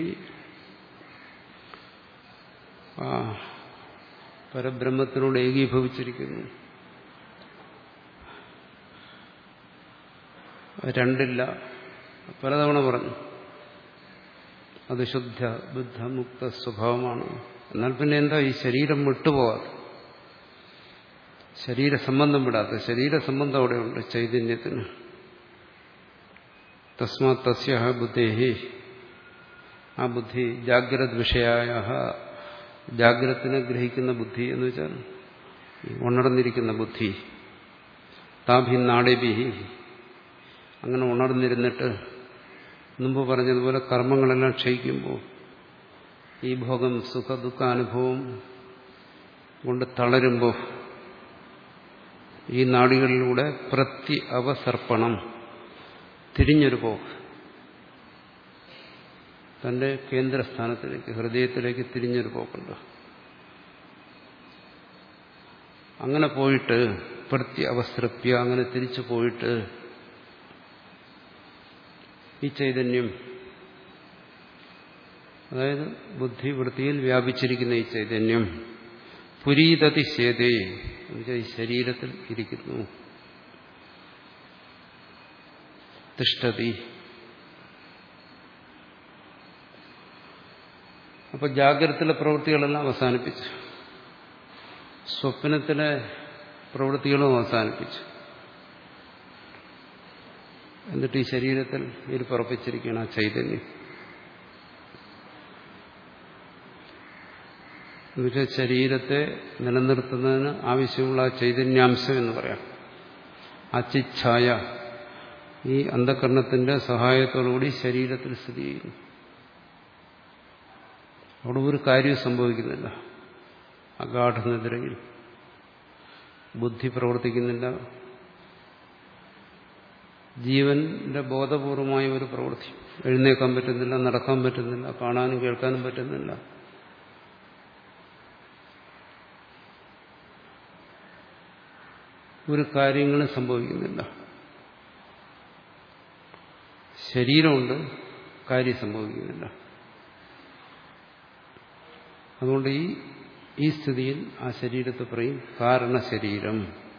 A: ആ പരബ്രഹ്മത്തിനോട് ഏകീഭവിച്ചിരിക്കുന്നു. രണ്ടില്ല, പലതവണ പറഞ്ഞു. അത് ശുദ്ധ ബുദ്ധ മുക്ത സ്വഭാവമാണ്. എന്നാൽ പിന്നെ എന്താ ഈ ശരീരം വിട്ടുപോകാത്ത, ശരീരസംബന്ധം വിടാത്ത, ശരീരസംബന്ധം അവിടെയുണ്ട് ചൈതന്യത്തിന്. തസ്മാത് തസ്യ ബുദ്ധേഹി, ആ ബുദ്ധി ജാഗ്രത് വിഷയായ, ജാഗ്രത്തിനെ ഗ്രഹിക്കുന്ന ബുദ്ധി എന്ന് വെച്ചാൽ ഉണർന്നിരിക്കുന്ന ബുദ്ധി, താഭി നാടേബിഹി, അങ്ങനെ ഉണർന്നിരുന്നിട്ട് മുമ്പ് പറഞ്ഞതുപോലെ കർമ്മങ്ങളെല്ലാം ക്ഷയിക്കുമ്പോൾ ഈ ഭോഗം സുഖ ദുഃഖാനുഭവം കൊണ്ട് തളരുമ്പോൾ ഈ നാഡികളിലൂടെ പ്രതി അവസർപ്പണം, തിരിഞ്ഞൊരു പോക്ക്, തന്റെ കേന്ദ്രസ്ഥാനത്തിലേക്ക്, ഹൃദയത്തിലേക്ക് തിരിഞ്ഞൊരു പോക്കുണ്ട്. അങ്ങനെ പോയിട്ട് പ്രതി അവസൃപ്യ, അങ്ങനെ തിരിച്ചു പോയിട്ട് ഈ ചൈതന്യം, അതായത് ബുദ്ധിവൃത്തിയിൽ വ്യാപിച്ചിരിക്കുന്ന ഈ ചൈതന്യം പുരീതതി ശേതേ, എന്നുവെച്ചാൽ ഈ ശരീരത്തിൽ ഇരിക്കുന്നു. തിഷ്ഠതി. അപ്പൊ ജാഗ്രതത്തിലെ പ്രവൃത്തികളെല്ലാം അവസാനിപ്പിച്ചു, സ്വപ്നത്തിലെ പ്രവൃത്തികളും അവസാനിപ്പിച്ചു. എന്നിട്ട് ഈ ശരീരത്തിൽ ഇരുപ്പുറപ്പിച്ചിരിക്കുകയാണ് ആ ചൈതന്യം. എന്നുവെച്ചാൽ ശരീരത്തെ നിലനിർത്തുന്നതിന് ആവശ്യമുള്ള ആ ചൈതന്യാംശം എന്ന് പറയാം. ആ ചിച്ഛായ ഈ അന്ധകരണത്തിന്റെ സഹായത്തോടുകൂടി ശരീരത്തിൽ സ്ഥിതി ചെയ്യുന്നു. അവിടെ ഒരു കാര്യവും സംഭവിക്കുന്നില്ല. അഗാഠനിദ്രയിൽ ബുദ്ധി പ്രവർത്തിക്കുന്നില്ല. ജീവന്റെ ബോധപൂർവമായ ഒരു പ്രവൃത്തി, എഴുന്നേക്കാൻ പറ്റുന്നില്ല, നടക്കാൻ പറ്റുന്നില്ല, കാണാനും കേൾക്കാനും പറ്റുന്നില്ല. ഒരു കാര്യങ്ങളും സംഭവിക്കുന്നില്ല. ശരീരമുണ്ട്, കാര്യം സംഭവിക്കുന്നില്ല. അതുകൊണ്ട് ഈ ഈ സ്ഥിതിയിൽ ആ ശരീരത്തെ പറയും കാരണശരീരം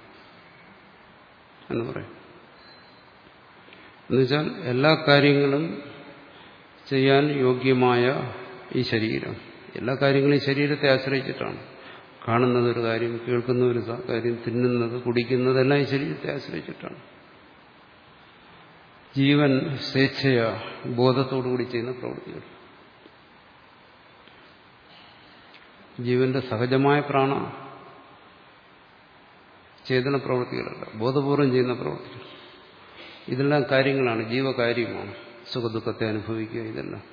A: എന്ന് പറയും. എന്നുവെച്ചാൽ എല്ലാ കാര്യങ്ങളും ചെയ്യാൻ യോഗ്യമായ ഈ ശരീരം, എല്ലാ കാര്യങ്ങളും ഈ ശരീരത്തെ ആശ്രയിച്ചിട്ടാണ്. കാണുന്നത് ഒരു കാര്യം, കേൾക്കുന്ന ഒരു കാര്യം, തിന്നുന്നത്, കുടിക്കുന്നത് എല്ലാം ഈ ശരീരത്തെ ആശ്രയിച്ചിട്ടാണ്. ജീവൻ സ്വേച്ഛയ ബോധത്തോടുകൂടി ചെയ്യുന്ന പ്രവൃത്തികൾ, ജീവന്റെ സഹജമായ പ്രാണ ചേതന പ്രവൃത്തികളല്ല, ബോധപൂർവം ചെയ്യുന്ന പ്രവൃത്തികൾ. ഇതെല്ലാം കാര്യങ്ങളാണ്, ജീവകാര്യമാണ്. സുഖദുഃഖത്തെ അനുഭവിക്കുക, ഇതെല്ലാം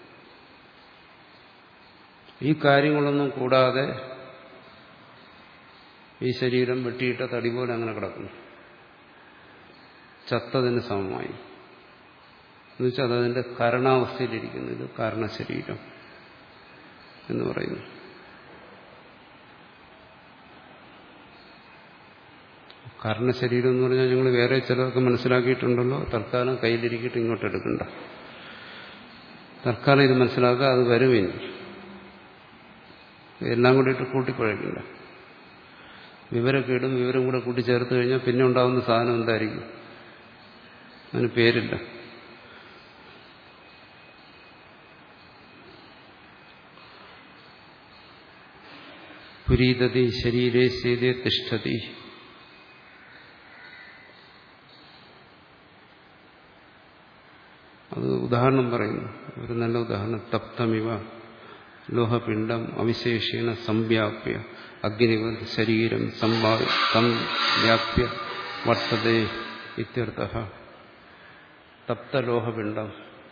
A: ഈ കാര്യങ്ങളൊന്നും കൂടാതെ ഈ ശരീരം വെട്ടിയിട്ട തടി പോലെ അങ്ങനെ കിടക്കുന്നു, ചത്തതിന് സമമായി. എന്നുവെച്ചാൽ അതതിന്റെ കാരണാവസ്ഥയിലിരിക്കുന്നു. ഇത് കാരണശരീരം എന്ന് പറയുന്നു. കാരണശരീരം എന്ന് പറഞ്ഞാൽ ഞങ്ങൾ വേറെ ചിലതൊക്കെ മനസ്സിലാക്കിയിട്ടുണ്ടല്ലോ. തൽക്കാലം കയ്യിലിരിക്കിട്ട് ഇങ്ങോട്ട് എടുക്കണ്ട. തൽക്കാലം ഇത് മനസ്സിലാക്കുക, അത് വരും. ഇനി എല്ലാം കൂടിയിട്ട് കൂട്ടിക്കുഴയ്ക്കണ്ട. വിവരക്കേടും വിവരം കൂടെ കൂട്ടിച്ചേർത്ത് കഴിഞ്ഞാൽ പിന്നെ ഉണ്ടാകുന്ന സാധനം എന്തായിരിക്കും? അതിന് പേരില്ല. പുരീതതി ശരീരേ സേതേ തിഷ്ഠതി. അത് ഉദാഹരണം പറയുന്നു, ഒരു നല്ല ഉദാഹരണം. തപ്തമിവ ലോഹപിണ്ഡം അവിശേഷേണ സംവ്യാപ്യ അഗ്നിവ ശരീരം സംവ്യാപ്യ വർത്തതേ ഇത്യർത്ഥഃ. തപ്തലോഹപിണ്ഡം,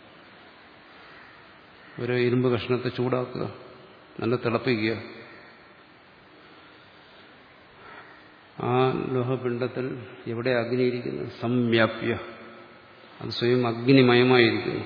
A: ഒരു ഇരുമ്പ് കഷ്ണത്തെ ചൂടാക്കുക, നല്ല തിളപ്പിക്കുക. ആ ലോഹപിണ്ഡത്തിൽ എവിടെ അഗ്നിയിരിക്കുന്നു? സംവ്യാപ്യ, അത് സ്വയം അഗ്നിമയമായിരിക്കുന്നു.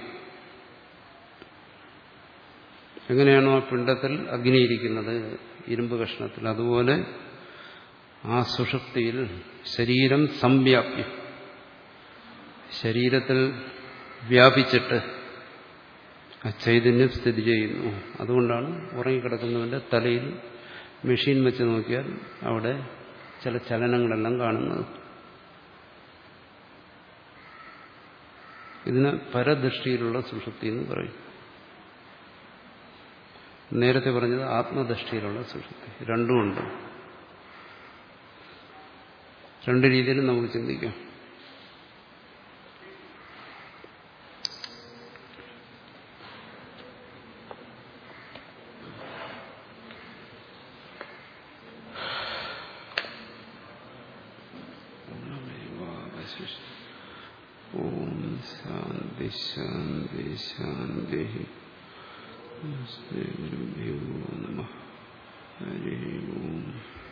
A: എങ്ങനെയാണോ ആ പിണ്ഡത്തിൽ അഗ്നിയിരിക്കുന്നത്, ഇരുമ്പ് കഷ്ണത്തിൽ, അതുപോലെ ആ സുഷുപ്തിയിൽ ശരീരം സംവ്യാപ്യ, ശരീരത്തിൽ വ്യാപിച്ചിട്ട് ആ ചൈതന്യം സ്ഥിതി ചെയ്യുന്നു. അതുകൊണ്ടാണ് ഉറങ്ങിക്കിടക്കുന്നവന്റെ തലയിൽ മെഷീൻ വെച്ച് നോക്കിയാൽ അവിടെ ചില ചലനങ്ങളെല്ലാം കാണുന്നത്. ഇതിന് പരദൃഷ്ടിയിലുള്ള സുഷുപ്തി എന്ന് പറയും. നേരത്തെ പറഞ്ഞത് ആത്മദൃഷ്ടിയിലുള്ള സുഷുപ്തി. രണ്ടുമുണ്ട്. രണ്ട് രീതിയിലും നമുക്ക് ചിന്തിക്കാം. ഓം ശാന്തി ശാന്തി ശാന്തി. ശ്രീ ഗുരുഭ്യോ നമഃ. ഹരി ഓം.